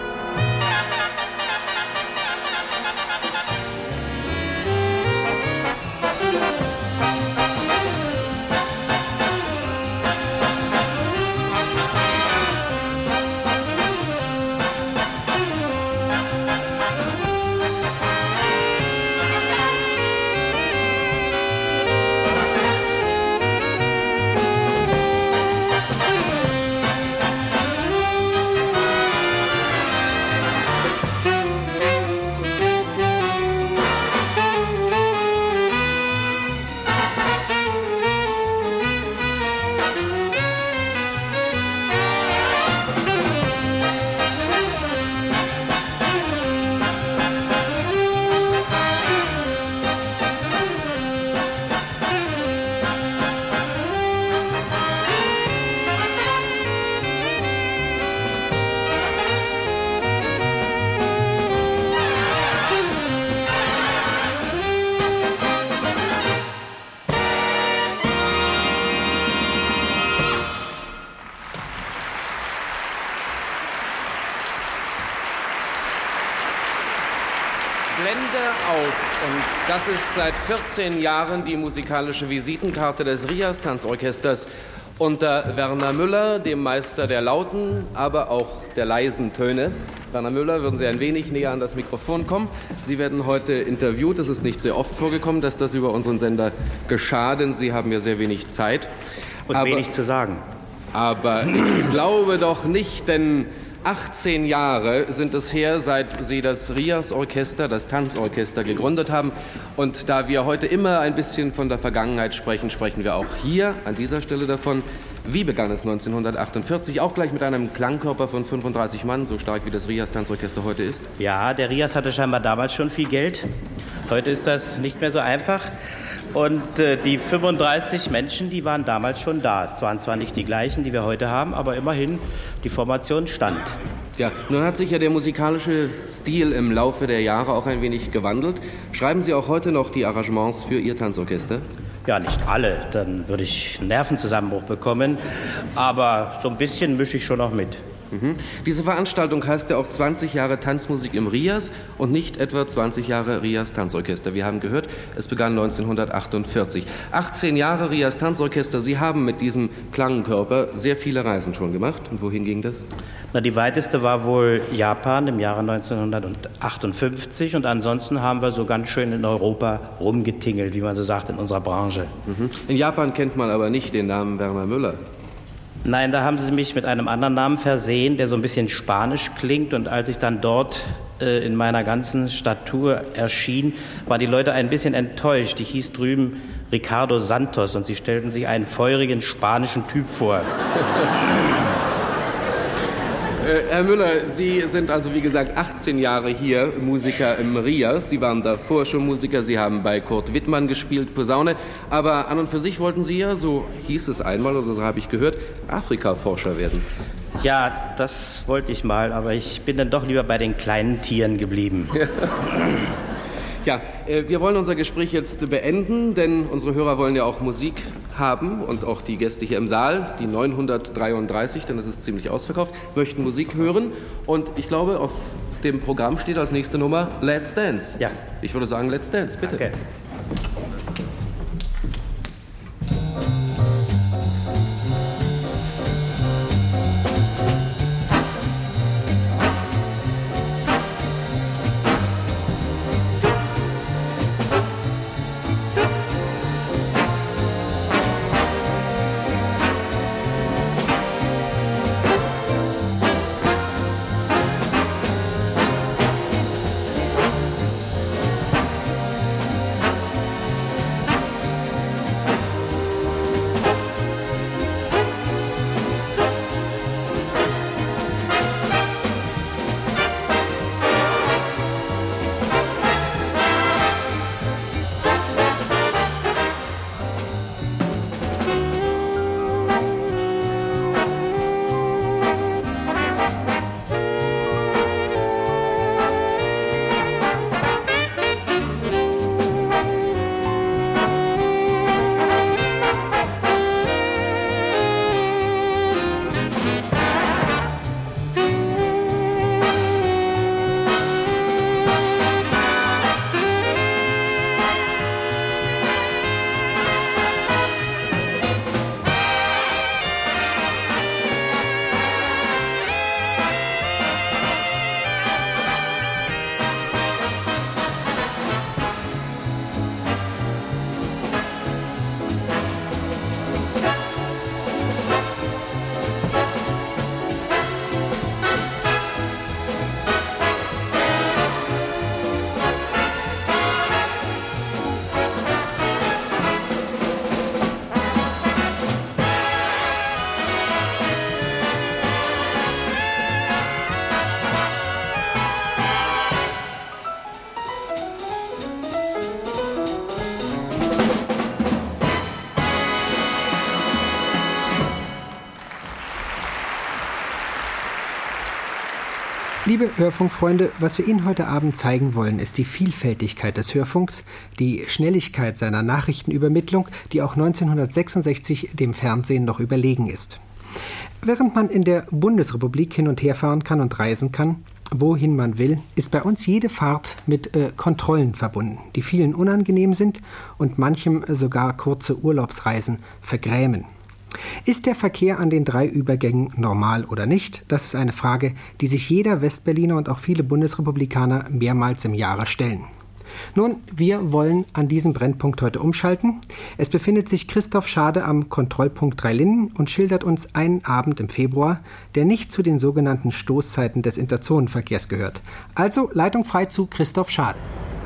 Das ist seit vierzehn Jahren die musikalische Visitenkarte des Rias Tanzorchesters unter Werner Müller, dem Meister der lauten, aber auch der leisen Töne. Werner Müller, würden Sie ein wenig näher an das Mikrofon kommen? Sie werden heute interviewt. Es ist nicht sehr oft vorgekommen, dass das über unseren Sender geschah, denn Sie haben ja sehr wenig Zeit. Und aber, wenig zu sagen. Aber ich glaube doch nicht, denn achtzehn Jahre sind es her, seit Sie das Rias Orchester, das Tanzorchester, gegründet haben. Und da wir heute immer ein bisschen von der Vergangenheit sprechen, sprechen wir auch hier an dieser Stelle davon. Wie begann es neunzehnhundertachtundvierzig? Auch gleich mit einem Klangkörper von fünfunddreißig Mann, so stark wie das Rias Tanzorchester heute ist? Ja, der Rias hatte scheinbar damals schon viel Geld. Heute ist das nicht mehr so einfach. Und äh, die fünfunddreißig Menschen, die waren damals schon da. Es waren zwar nicht die gleichen, die wir heute haben, aber immerhin, die Formation stand. Ja, nun hat sich ja der musikalische Stil im Laufe der Jahre auch ein wenig gewandelt. Schreiben Sie auch heute noch die Arrangements für Ihr Tanzorchester? Ja, nicht alle, dann würde ich einen Nervenzusammenbruch bekommen. Aber so ein bisschen mische ich schon noch mit. Mhm. Diese Veranstaltung heißt ja auch zwanzig Jahre Tanzmusik im Rias und nicht etwa zwanzig Jahre Rias Tanzorchester. Wir haben gehört, es begann neunzehnhundertachtundvierzig. achtzehn Jahre Rias Tanzorchester. Sie haben mit diesem Klangkörper sehr viele Reisen schon gemacht. Und wohin ging das? Na, die weiteste war wohl Japan im Jahre neunzehnhundertachtundfünfzig. Und ansonsten haben wir so ganz schön in Europa rumgetingelt, wie man so sagt, in unserer Branche. Mhm. In Japan kennt man aber nicht den Namen Werner Müller. Nein, da haben sie mich mit einem anderen Namen versehen, der so ein bisschen spanisch klingt. Und als ich dann dort äh, in meiner ganzen Statur erschien, waren die Leute ein bisschen enttäuscht. Ich hieß drüben Ricardo Santos und sie stellten sich einen feurigen spanischen Typ vor. Herr Müller, Sie sind also wie gesagt achtzehn Jahre hier Musiker im Rias. Sie waren davor schon Musiker, Sie haben bei Kurt Wittmann gespielt, Posaune. Aber an und für sich wollten Sie ja, so hieß es einmal, oder so habe ich gehört, Afrika-Forscher werden. Ja, das wollte ich mal, aber ich bin dann doch lieber bei den kleinen Tieren geblieben. Ja, wir wollen unser Gespräch jetzt beenden, denn unsere Hörer wollen ja auch Musik haben und auch die Gäste hier im Saal, die neunhundertdreiunddreißig, denn es ist ziemlich ausverkauft, möchten Musik hören. Und ich glaube, auf dem Programm steht als nächste Nummer Let's Dance. Ja. Ich würde sagen, Let's Dance, bitte. Okay. Liebe Hörfunkfreunde, was wir Ihnen heute Abend zeigen wollen, ist die Vielfältigkeit des Hörfunks, die Schnelligkeit seiner Nachrichtenübermittlung, die auch neunzehnhundertsechsundsechzig dem Fernsehen noch überlegen ist. Während man in der Bundesrepublik hin und her fahren kann und reisen kann, wohin man will, ist bei uns jede Fahrt mit äh, Kontrollen verbunden, die vielen unangenehm sind und manchem sogar kurze Urlaubsreisen vergrämen. Ist der Verkehr an den drei Übergängen normal oder nicht? Das ist eine Frage, die sich jeder Westberliner und auch viele Bundesrepublikaner mehrmals im Jahre stellen. Nun, wir wollen an diesem Brennpunkt heute umschalten. Es befindet sich Christoph Schade am Kontrollpunkt Dreilinden und schildert uns einen Abend im Februar, der nicht zu den sogenannten Stoßzeiten des Interzonenverkehrs gehört. Also Leitung frei zu Christoph Schade.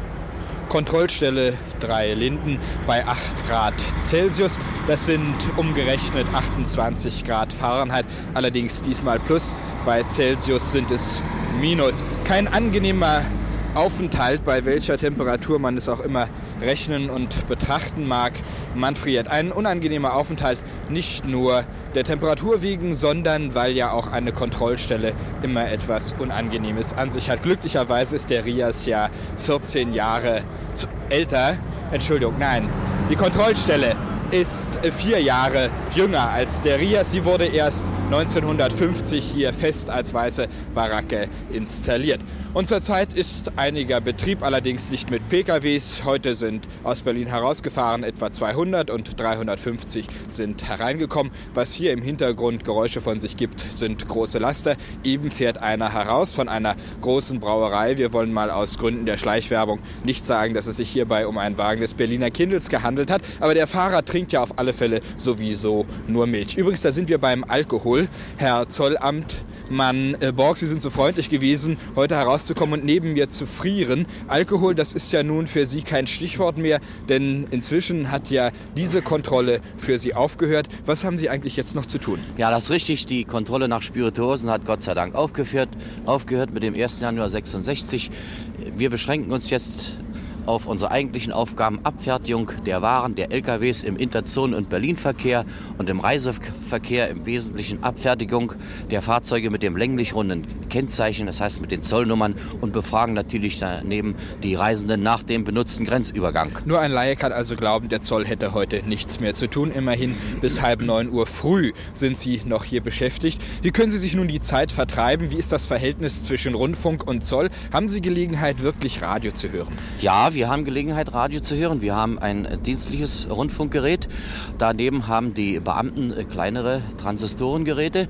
Kontrollstelle Dreilinden bei acht Grad Celsius. Das sind umgerechnet achtundzwanzig Grad Fahrenheit, allerdings diesmal plus. Bei Celsius sind es minus. Kein angenehmer Aufenthalt, bei welcher Temperatur man es auch immer rechnen und betrachten mag. Man friert. Ein unangenehmer Aufenthalt nicht nur der Temperatur wegen, sondern weil ja auch eine Kontrollstelle immer etwas Unangenehmes an sich hat. Glücklicherweise ist der RIAS ja vierzehn Jahre zu älter. Entschuldigung, nein. Die Kontrollstelle ist vier Jahre jünger als der RIAS. Sie wurde erst neunzehnhundertfünfzig hier fest als weiße Baracke installiert. Und zurzeit ist einiger Betrieb, allerdings nicht mit P K Ws. Heute sind aus Berlin herausgefahren etwa zweihundert und dreihundertfünfzig sind hereingekommen. Was hier im Hintergrund Geräusche von sich gibt, sind große Laster. Eben fährt einer heraus von einer großen Brauerei. Wir wollen mal aus Gründen der Schleichwerbung nicht sagen, dass es sich hierbei um einen Wagen des Berliner Kindels gehandelt hat. Aber der Fahrer trinkt ja auf alle Fälle sowieso nur Milch. Übrigens, da sind wir beim Alkohol. Herr Zollamtmann äh, Borg, Sie sind so freundlich gewesen, heute herauszukommen und neben mir zu frieren. Alkohol, das ist ja nun für Sie kein Stichwort mehr, denn inzwischen hat ja diese Kontrolle für Sie aufgehört. Was haben Sie eigentlich jetzt noch zu tun? Ja, das ist richtig. Die Kontrolle nach Spirituosen hat Gott sei Dank aufgeführt, aufgehört mit dem ersten Januar sechsundsechzig. Wir beschränken uns jetzt auf unsere eigentlichen Aufgaben: Abfertigung der Waren, der L K Ws im Interzonen- und Berlinverkehr und im Reiseverkehr im Wesentlichen Abfertigung der Fahrzeuge mit dem länglich runden Kennzeichen, das heißt mit den Zollnummern, und befragen natürlich daneben die Reisenden nach dem benutzten Grenzübergang. Nur ein Laie kann also glauben, der Zoll hätte heute nichts mehr zu tun. Immerhin bis halb neun Uhr früh sind Sie noch hier beschäftigt. Wie können Sie sich nun die Zeit vertreiben? Wie ist das Verhältnis zwischen Rundfunk und Zoll? Haben Sie Gelegenheit, wirklich Radio zu hören? Ja, wir haben Gelegenheit, Radio zu hören. Wir haben ein dienstliches Rundfunkgerät. Daneben haben die Beamten kleinere Transistorengeräte.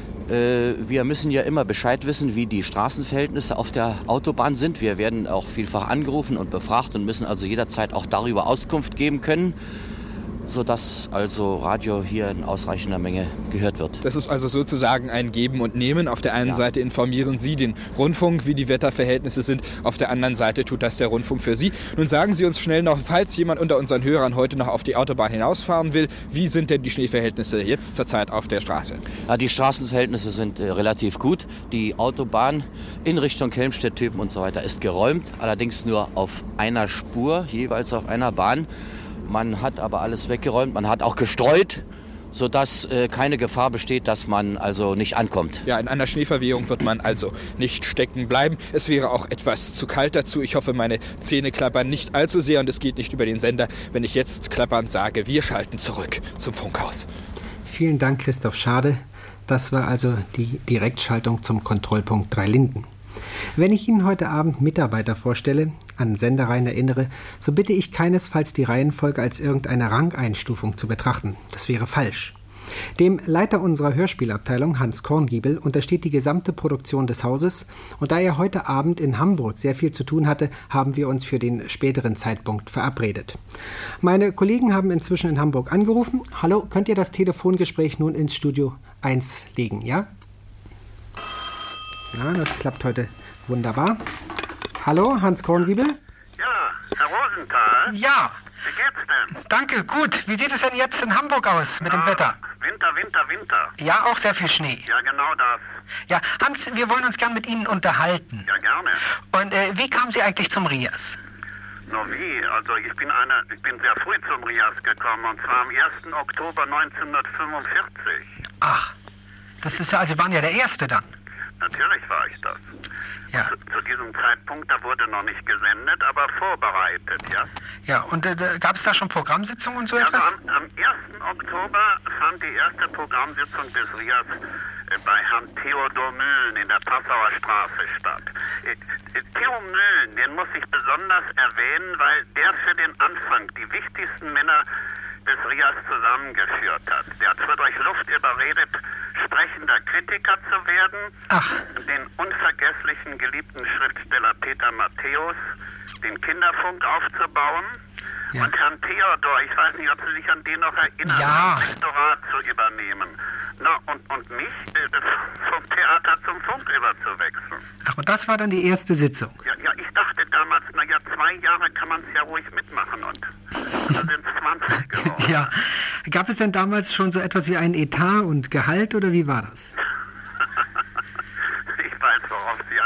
Wir müssen ja immer Bescheid wissen, wie die Straßenverhältnisse auf der Autobahn sind. Wir werden auch vielfach angerufen und befragt und müssen also jederzeit auch darüber Auskunft geben können, sodass also Radio hier in ausreichender Menge gehört wird. Das ist also sozusagen ein Geben und Nehmen. Auf der einen ja. Seite informieren Sie den Rundfunk, wie die Wetterverhältnisse sind. Auf der anderen Seite tut das der Rundfunk für Sie. Nun sagen Sie uns schnell noch, falls jemand unter unseren Hörern heute noch auf die Autobahn hinausfahren will, wie sind denn die Schneeverhältnisse jetzt zurzeit auf der Straße? Ja, die Straßenverhältnisse sind äh, relativ gut. Die Autobahn in Richtung Helmstedt, Töpen und so weiter ist geräumt, allerdings nur auf einer Spur, jeweils auf einer Bahn. Man hat aber alles weggeräumt, man hat auch gestreut, sodass äh, keine Gefahr besteht, dass man also nicht ankommt. Ja, in einer Schneeverwehung wird man also nicht stecken bleiben. Es wäre auch etwas zu kalt dazu. Ich hoffe, meine Zähne klappern nicht allzu sehr und es geht nicht über den Sender, wenn ich jetzt klappernd sage, wir schalten zurück zum Funkhaus. Vielen Dank, Christoph Schade. Das war also die Direktschaltung zum Kontrollpunkt Dreilinden. Wenn ich Ihnen heute Abend Mitarbeiter vorstelle, an Sendereien erinnere, so bitte ich keinesfalls die Reihenfolge als irgendeine Rangeinstufung zu betrachten. Das wäre falsch. Dem Leiter unserer Hörspielabteilung, Hans Korngiebel, untersteht die gesamte Produktion des Hauses, und da er heute Abend in Hamburg sehr viel zu tun hatte, haben wir uns für den späteren Zeitpunkt verabredet. Meine Kollegen haben inzwischen in Hamburg angerufen. Hallo, könnt ihr das Telefongespräch nun ins Studio eins legen, ja? Ja, das klappt heute wunderbar. Hallo, Hans Korngiebel? Ja, Herr Rosenthal? Ja. Wie geht's denn? Danke, gut. Wie sieht es denn jetzt in Hamburg aus mit ja, dem Wetter? Winter, Winter, Winter. Ja, auch sehr viel Schnee. Ja, genau das. Ja, Hans, wir wollen uns gern mit Ihnen unterhalten. Ja, gerne. Und äh, wie kamen Sie eigentlich zum RIAS? Na wie? Also ich bin eine, ich bin sehr früh zum RIAS gekommen, und zwar am ersten Oktober neunzehnhundertfünfundvierzig. Ach, das ist ja, also waren ja der Erste dann. Natürlich war ich das. Ja. Zu, zu diesem Zeitpunkt, da wurde noch nicht gesendet, aber vorbereitet, ja. Ja, und äh, gab es da schon Programmsitzungen und so ja, etwas? Also am, am ersten Oktober fand die erste Programmsitzung des R I A S äh, bei Herrn Theodor Mühlen in der Passauer Straße statt. Äh, äh, Theo Mühlen, den muss ich besonders erwähnen, weil der für den Anfang die wichtigsten Männer des R I A S zusammengeführt hat. Der hat zwar durch Luft überredet, sprechender Kritiker zu werden, Ach. den unvergesslichen geliebten Schriftsteller Peter Matthäus, den Kinderfunk aufzubauen ja. und Herrn Theodor, ich weiß nicht, ob Sie sich an den noch erinnern, ja. das Lektorat zu übernehmen. Na, und, und mich äh, vom Theater zum Funk überzuwechseln. Ach, und das war dann die erste Sitzung? Ja, ja, ich dachte damals, naja, zwei Jahre kann man es ja ruhig mitmachen und da sind es zwanzig geworden. Ja. Gab es denn damals schon so etwas wie ein Etat und Gehalt oder wie war das? Ich weiß, worauf Sie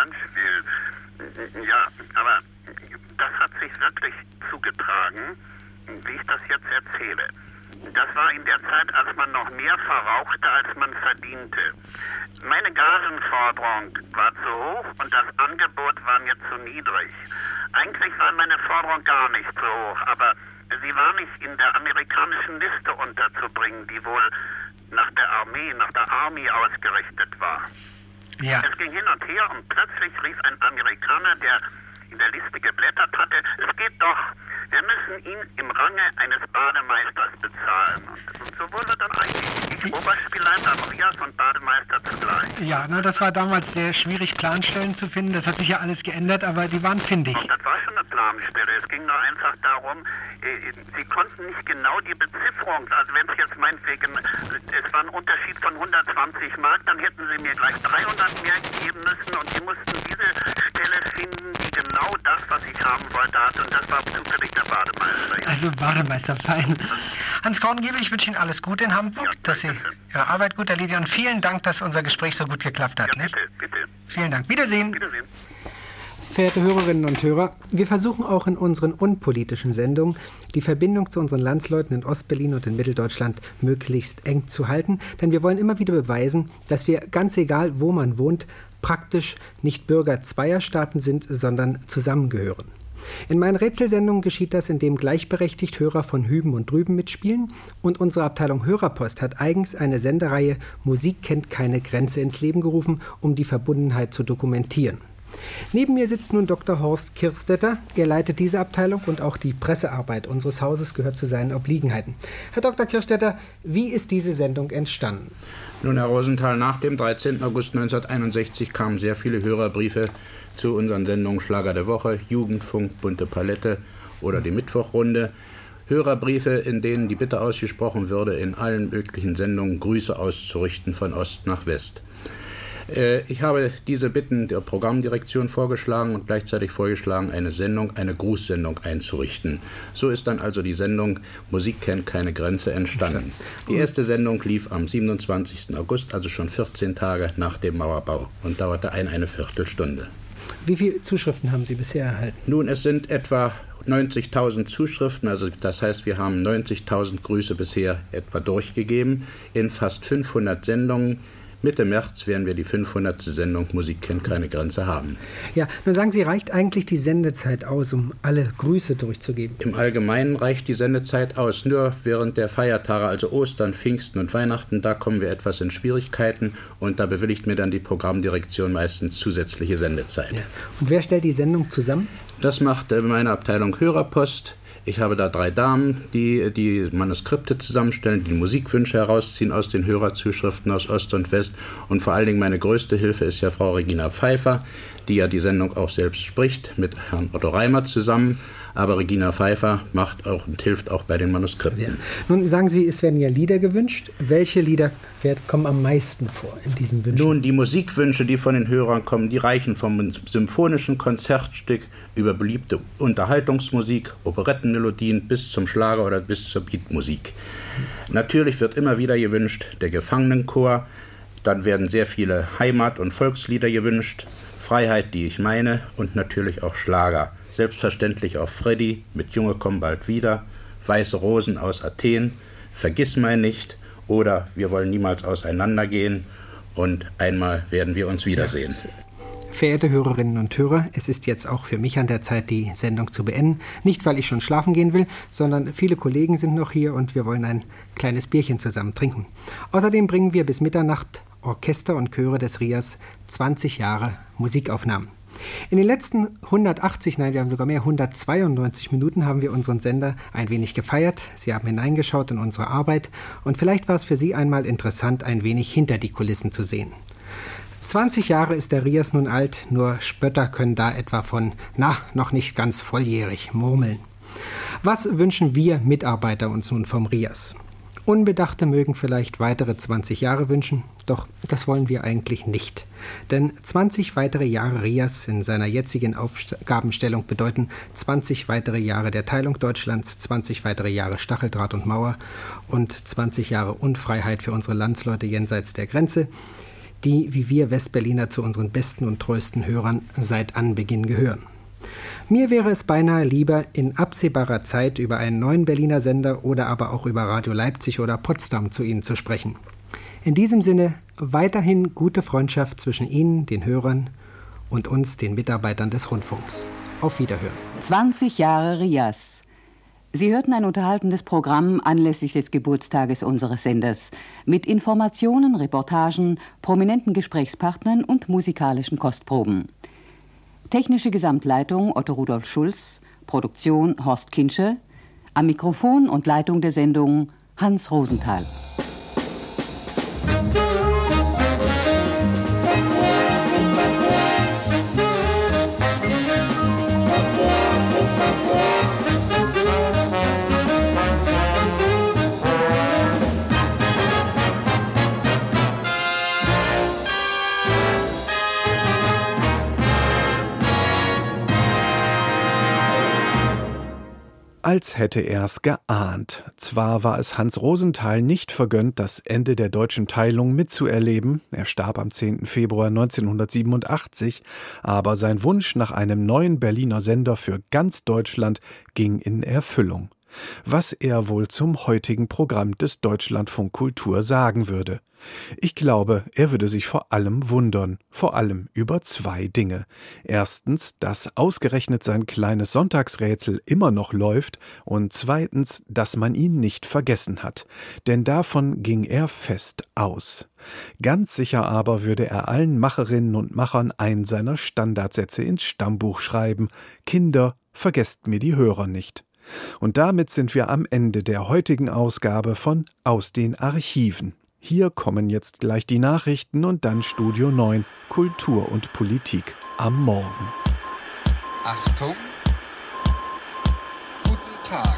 anspielen. Ja, aber das hat sich wirklich zugetragen, wie ich das jetzt erzähle. Das war in der Zeit, als man noch mehr verrauchte, als man verdiente. Meine Gagenforderung war zu hoch und das Angebot war mir zu niedrig. Eigentlich war meine Forderung gar nicht so hoch, aber sie war nicht in der amerikanischen Liste unterzubringen, die wohl nach der Armee, nach der Army ausgerichtet war. Ja. Es ging hin und her und plötzlich rief ein Amerikaner, der in der Liste geblättert hatte, es geht doch, wir müssen ihn im Range eines Bademeisters bezahlen. Und so wurde dann eigentlich ich Oberspielleiter am R I A S und Bademeister zugleich. Ja, na, das war damals sehr schwierig, Planstellen zu finden. Das hat sich ja alles geändert, aber die waren findig. Und das war schon eine Planstelle. Es ging nur einfach darum, äh, sie konnten nicht genau die Bezifferung, also wenn es jetzt meinetwegen, es war ein Unterschied von hundertzwanzig Mark, dann hätten sie mir gleich dreihundert mehr geben müssen und sie mussten diese Stelle finden, die genau das, was ich haben wollte, hat. Und das war zufällig der Bademeister. Also Bademeister, fein. Hans Korngiebel, ich wünsche Ihnen alles Gute in Hamburg, ja, dass Sie Ihre Arbeit gut erledigen und vielen Dank, dass unser Gespräch so gut geklappt hat. Ja, bitte, nicht? bitte. Vielen Dank. Wiedersehen. Wiedersehen. Verehrte Hörerinnen und Hörer, wir versuchen auch in unseren unpolitischen Sendungen die Verbindung zu unseren Landsleuten in Ostberlin und in Mitteldeutschland möglichst eng zu halten, denn wir wollen immer wieder beweisen, dass wir, ganz egal wo man wohnt, praktisch nicht Bürger zweier Staaten sind, sondern zusammengehören. In meinen Rätselsendungen geschieht das, indem gleichberechtigt Hörer von hüben und drüben mitspielen, und unsere Abteilung Hörerpost hat eigens eine Sendereihe Musik kennt keine Grenze ins Leben gerufen, um die Verbundenheit zu dokumentieren. Neben mir sitzt nun Doktor Horst Kirstetter. Er leitet diese Abteilung und auch die Pressearbeit unseres Hauses gehört zu seinen Obliegenheiten. Herr Doktor Kirstetter, wie ist diese Sendung entstanden? Nun, Herr Rosenthal, nach dem dreizehnten August neunzehnhunderteinundsechzig kamen sehr viele Hörerbriefe zu unseren Sendungen Schlager der Woche, Jugendfunk, Bunte Palette oder die Mittwochrunde. Hörerbriefe, in denen die Bitte ausgesprochen würde, in allen möglichen Sendungen Grüße auszurichten von Ost nach West. Ich habe diese Bitten der Programmdirektion vorgeschlagen und gleichzeitig vorgeschlagen, eine Sendung, eine Grußsendung einzurichten. So ist dann also die Sendung Musik kennt keine Grenze entstanden. Die erste Sendung lief am siebenundzwanzigsten August, also schon vierzehn Tage nach dem Mauerbau, und dauerte ein, eine Viertelstunde. Wie viele Zuschriften haben Sie bisher erhalten? Nun, es sind etwa neunzigtausend Zuschriften, also das heißt, wir haben neunzigtausend Grüße bisher etwa durchgegeben in fast fünfhundert Sendungen. Mitte März werden wir die fünfhundertste Sendung Musik kennt keine Grenze haben. Ja, nun sagen Sie, reicht eigentlich die Sendezeit aus, um alle Grüße durchzugeben? Im Allgemeinen reicht die Sendezeit aus. Nur während der Feiertage, also Ostern, Pfingsten und Weihnachten, da kommen wir etwas in Schwierigkeiten und da bewilligt mir dann die Programmdirektion meistens zusätzliche Sendezeit. Ja. Und wer stellt die Sendung zusammen? Das macht meine Abteilung Hörerpost. Ich habe da drei Damen, die die Manuskripte zusammenstellen, die Musikwünsche herausziehen aus den Hörerzuschriften aus Ost und West. Und vor allen Dingen meine größte Hilfe ist ja Frau Regina Pfeiffer, die ja die Sendung auch selbst spricht, mit Herrn Otto Reimer zusammen. Aber Regina Pfeiffer macht auch und hilft auch bei den Manuskripten. Ja. Nun sagen Sie, es werden ja Lieder gewünscht. Welche Lieder kommen am meisten vor in diesen Wünschen? Nun, die Musikwünsche, die von den Hörern kommen, die reichen vom symphonischen Konzertstück über beliebte Unterhaltungsmusik, Operettenmelodien bis zum Schlager oder bis zur Beatmusik. Natürlich wird immer wieder gewünscht der Gefangenenchor. Dann werden sehr viele Heimat- und Volkslieder gewünscht. Freiheit, die ich meine, und natürlich auch Schlager. Selbstverständlich auch Freddy mit Junge komm bald wieder, Weiße Rosen aus Athen, Vergiss mein nicht oder Wir wollen niemals auseinandergehen und einmal werden wir uns wiedersehen. Ja. Verehrte Hörerinnen und Hörer, es ist jetzt auch für mich an der Zeit, die Sendung zu beenden. Nicht, weil ich schon schlafen gehen will, sondern viele Kollegen sind noch hier und wir wollen ein kleines Bierchen zusammen trinken. Außerdem bringen wir bis Mitternacht Orchester und Chöre des R I A S zwanzig Jahre Musikaufnahmen. In den letzten hundertachtzig, nein, wir haben sogar mehr, hundertzweiundneunzig Minuten haben wir unseren Sender ein wenig gefeiert. Sie haben hineingeschaut in unsere Arbeit und vielleicht war es für Sie einmal interessant, ein wenig hinter die Kulissen zu sehen. zwanzig Jahre ist der R I A S nun alt, nur Spötter können da etwa von, na, noch nicht ganz volljährig murmeln. Was wünschen wir Mitarbeiter uns nun vom R I A S? Unbedachte mögen vielleicht weitere zwanzig Jahre wünschen, doch das wollen wir eigentlich nicht. Denn zwanzig weitere Jahre R I A S in seiner jetzigen Aufgabenstellung bedeuten zwanzig weitere Jahre der Teilung Deutschlands, zwanzig weitere Jahre Stacheldraht und Mauer und zwanzig Jahre Unfreiheit für unsere Landsleute jenseits der Grenze, die, wie wir Westberliner, zu unseren besten und treuesten Hörern seit Anbeginn gehören. Mir wäre es beinahe lieber, in absehbarer Zeit über einen neuen Berliner Sender oder aber auch über Radio Leipzig oder Potsdam zu Ihnen zu sprechen. In diesem Sinne weiterhin gute Freundschaft zwischen Ihnen, den Hörern, und uns, den Mitarbeitern des Rundfunks. Auf Wiederhören. zwanzig Jahre R I A S. Sie hörten ein unterhaltendes Programm anlässlich des Geburtstages unseres Senders mit Informationen, Reportagen, prominenten Gesprächspartnern und musikalischen Kostproben. Technische Gesamtleitung Otto Rudolf Schulz, Produktion Horst Kinsche, am Mikrofon und Leitung der Sendung Hans Rosenthal. Als hätte er's geahnt. Zwar war es Hans Rosenthal nicht vergönnt, das Ende der deutschen Teilung mitzuerleben, er starb am zehnten Februar neunzehnhundertsiebenundachtzig, aber sein Wunsch nach einem neuen Berliner Sender für ganz Deutschland ging in Erfüllung. Was er wohl zum heutigen Programm des Deutschlandfunk Kultur sagen würde. Ich glaube, er würde sich vor allem wundern, vor allem über zwei Dinge. Erstens, dass ausgerechnet sein kleines Sonntagsrätsel immer noch läuft und zweitens, dass man ihn nicht vergessen hat, denn davon ging er fest aus. Ganz sicher aber würde er allen Macherinnen und Machern einen seiner Standardsätze ins Stammbuch schreiben: Kinder, vergesst mir die Hörer nicht. Und damit sind wir am Ende der heutigen Ausgabe von Aus den Archiven. Hier kommen jetzt gleich die Nachrichten und dann Studio neun, Kultur und Politik am Morgen. Achtung, guten Tag.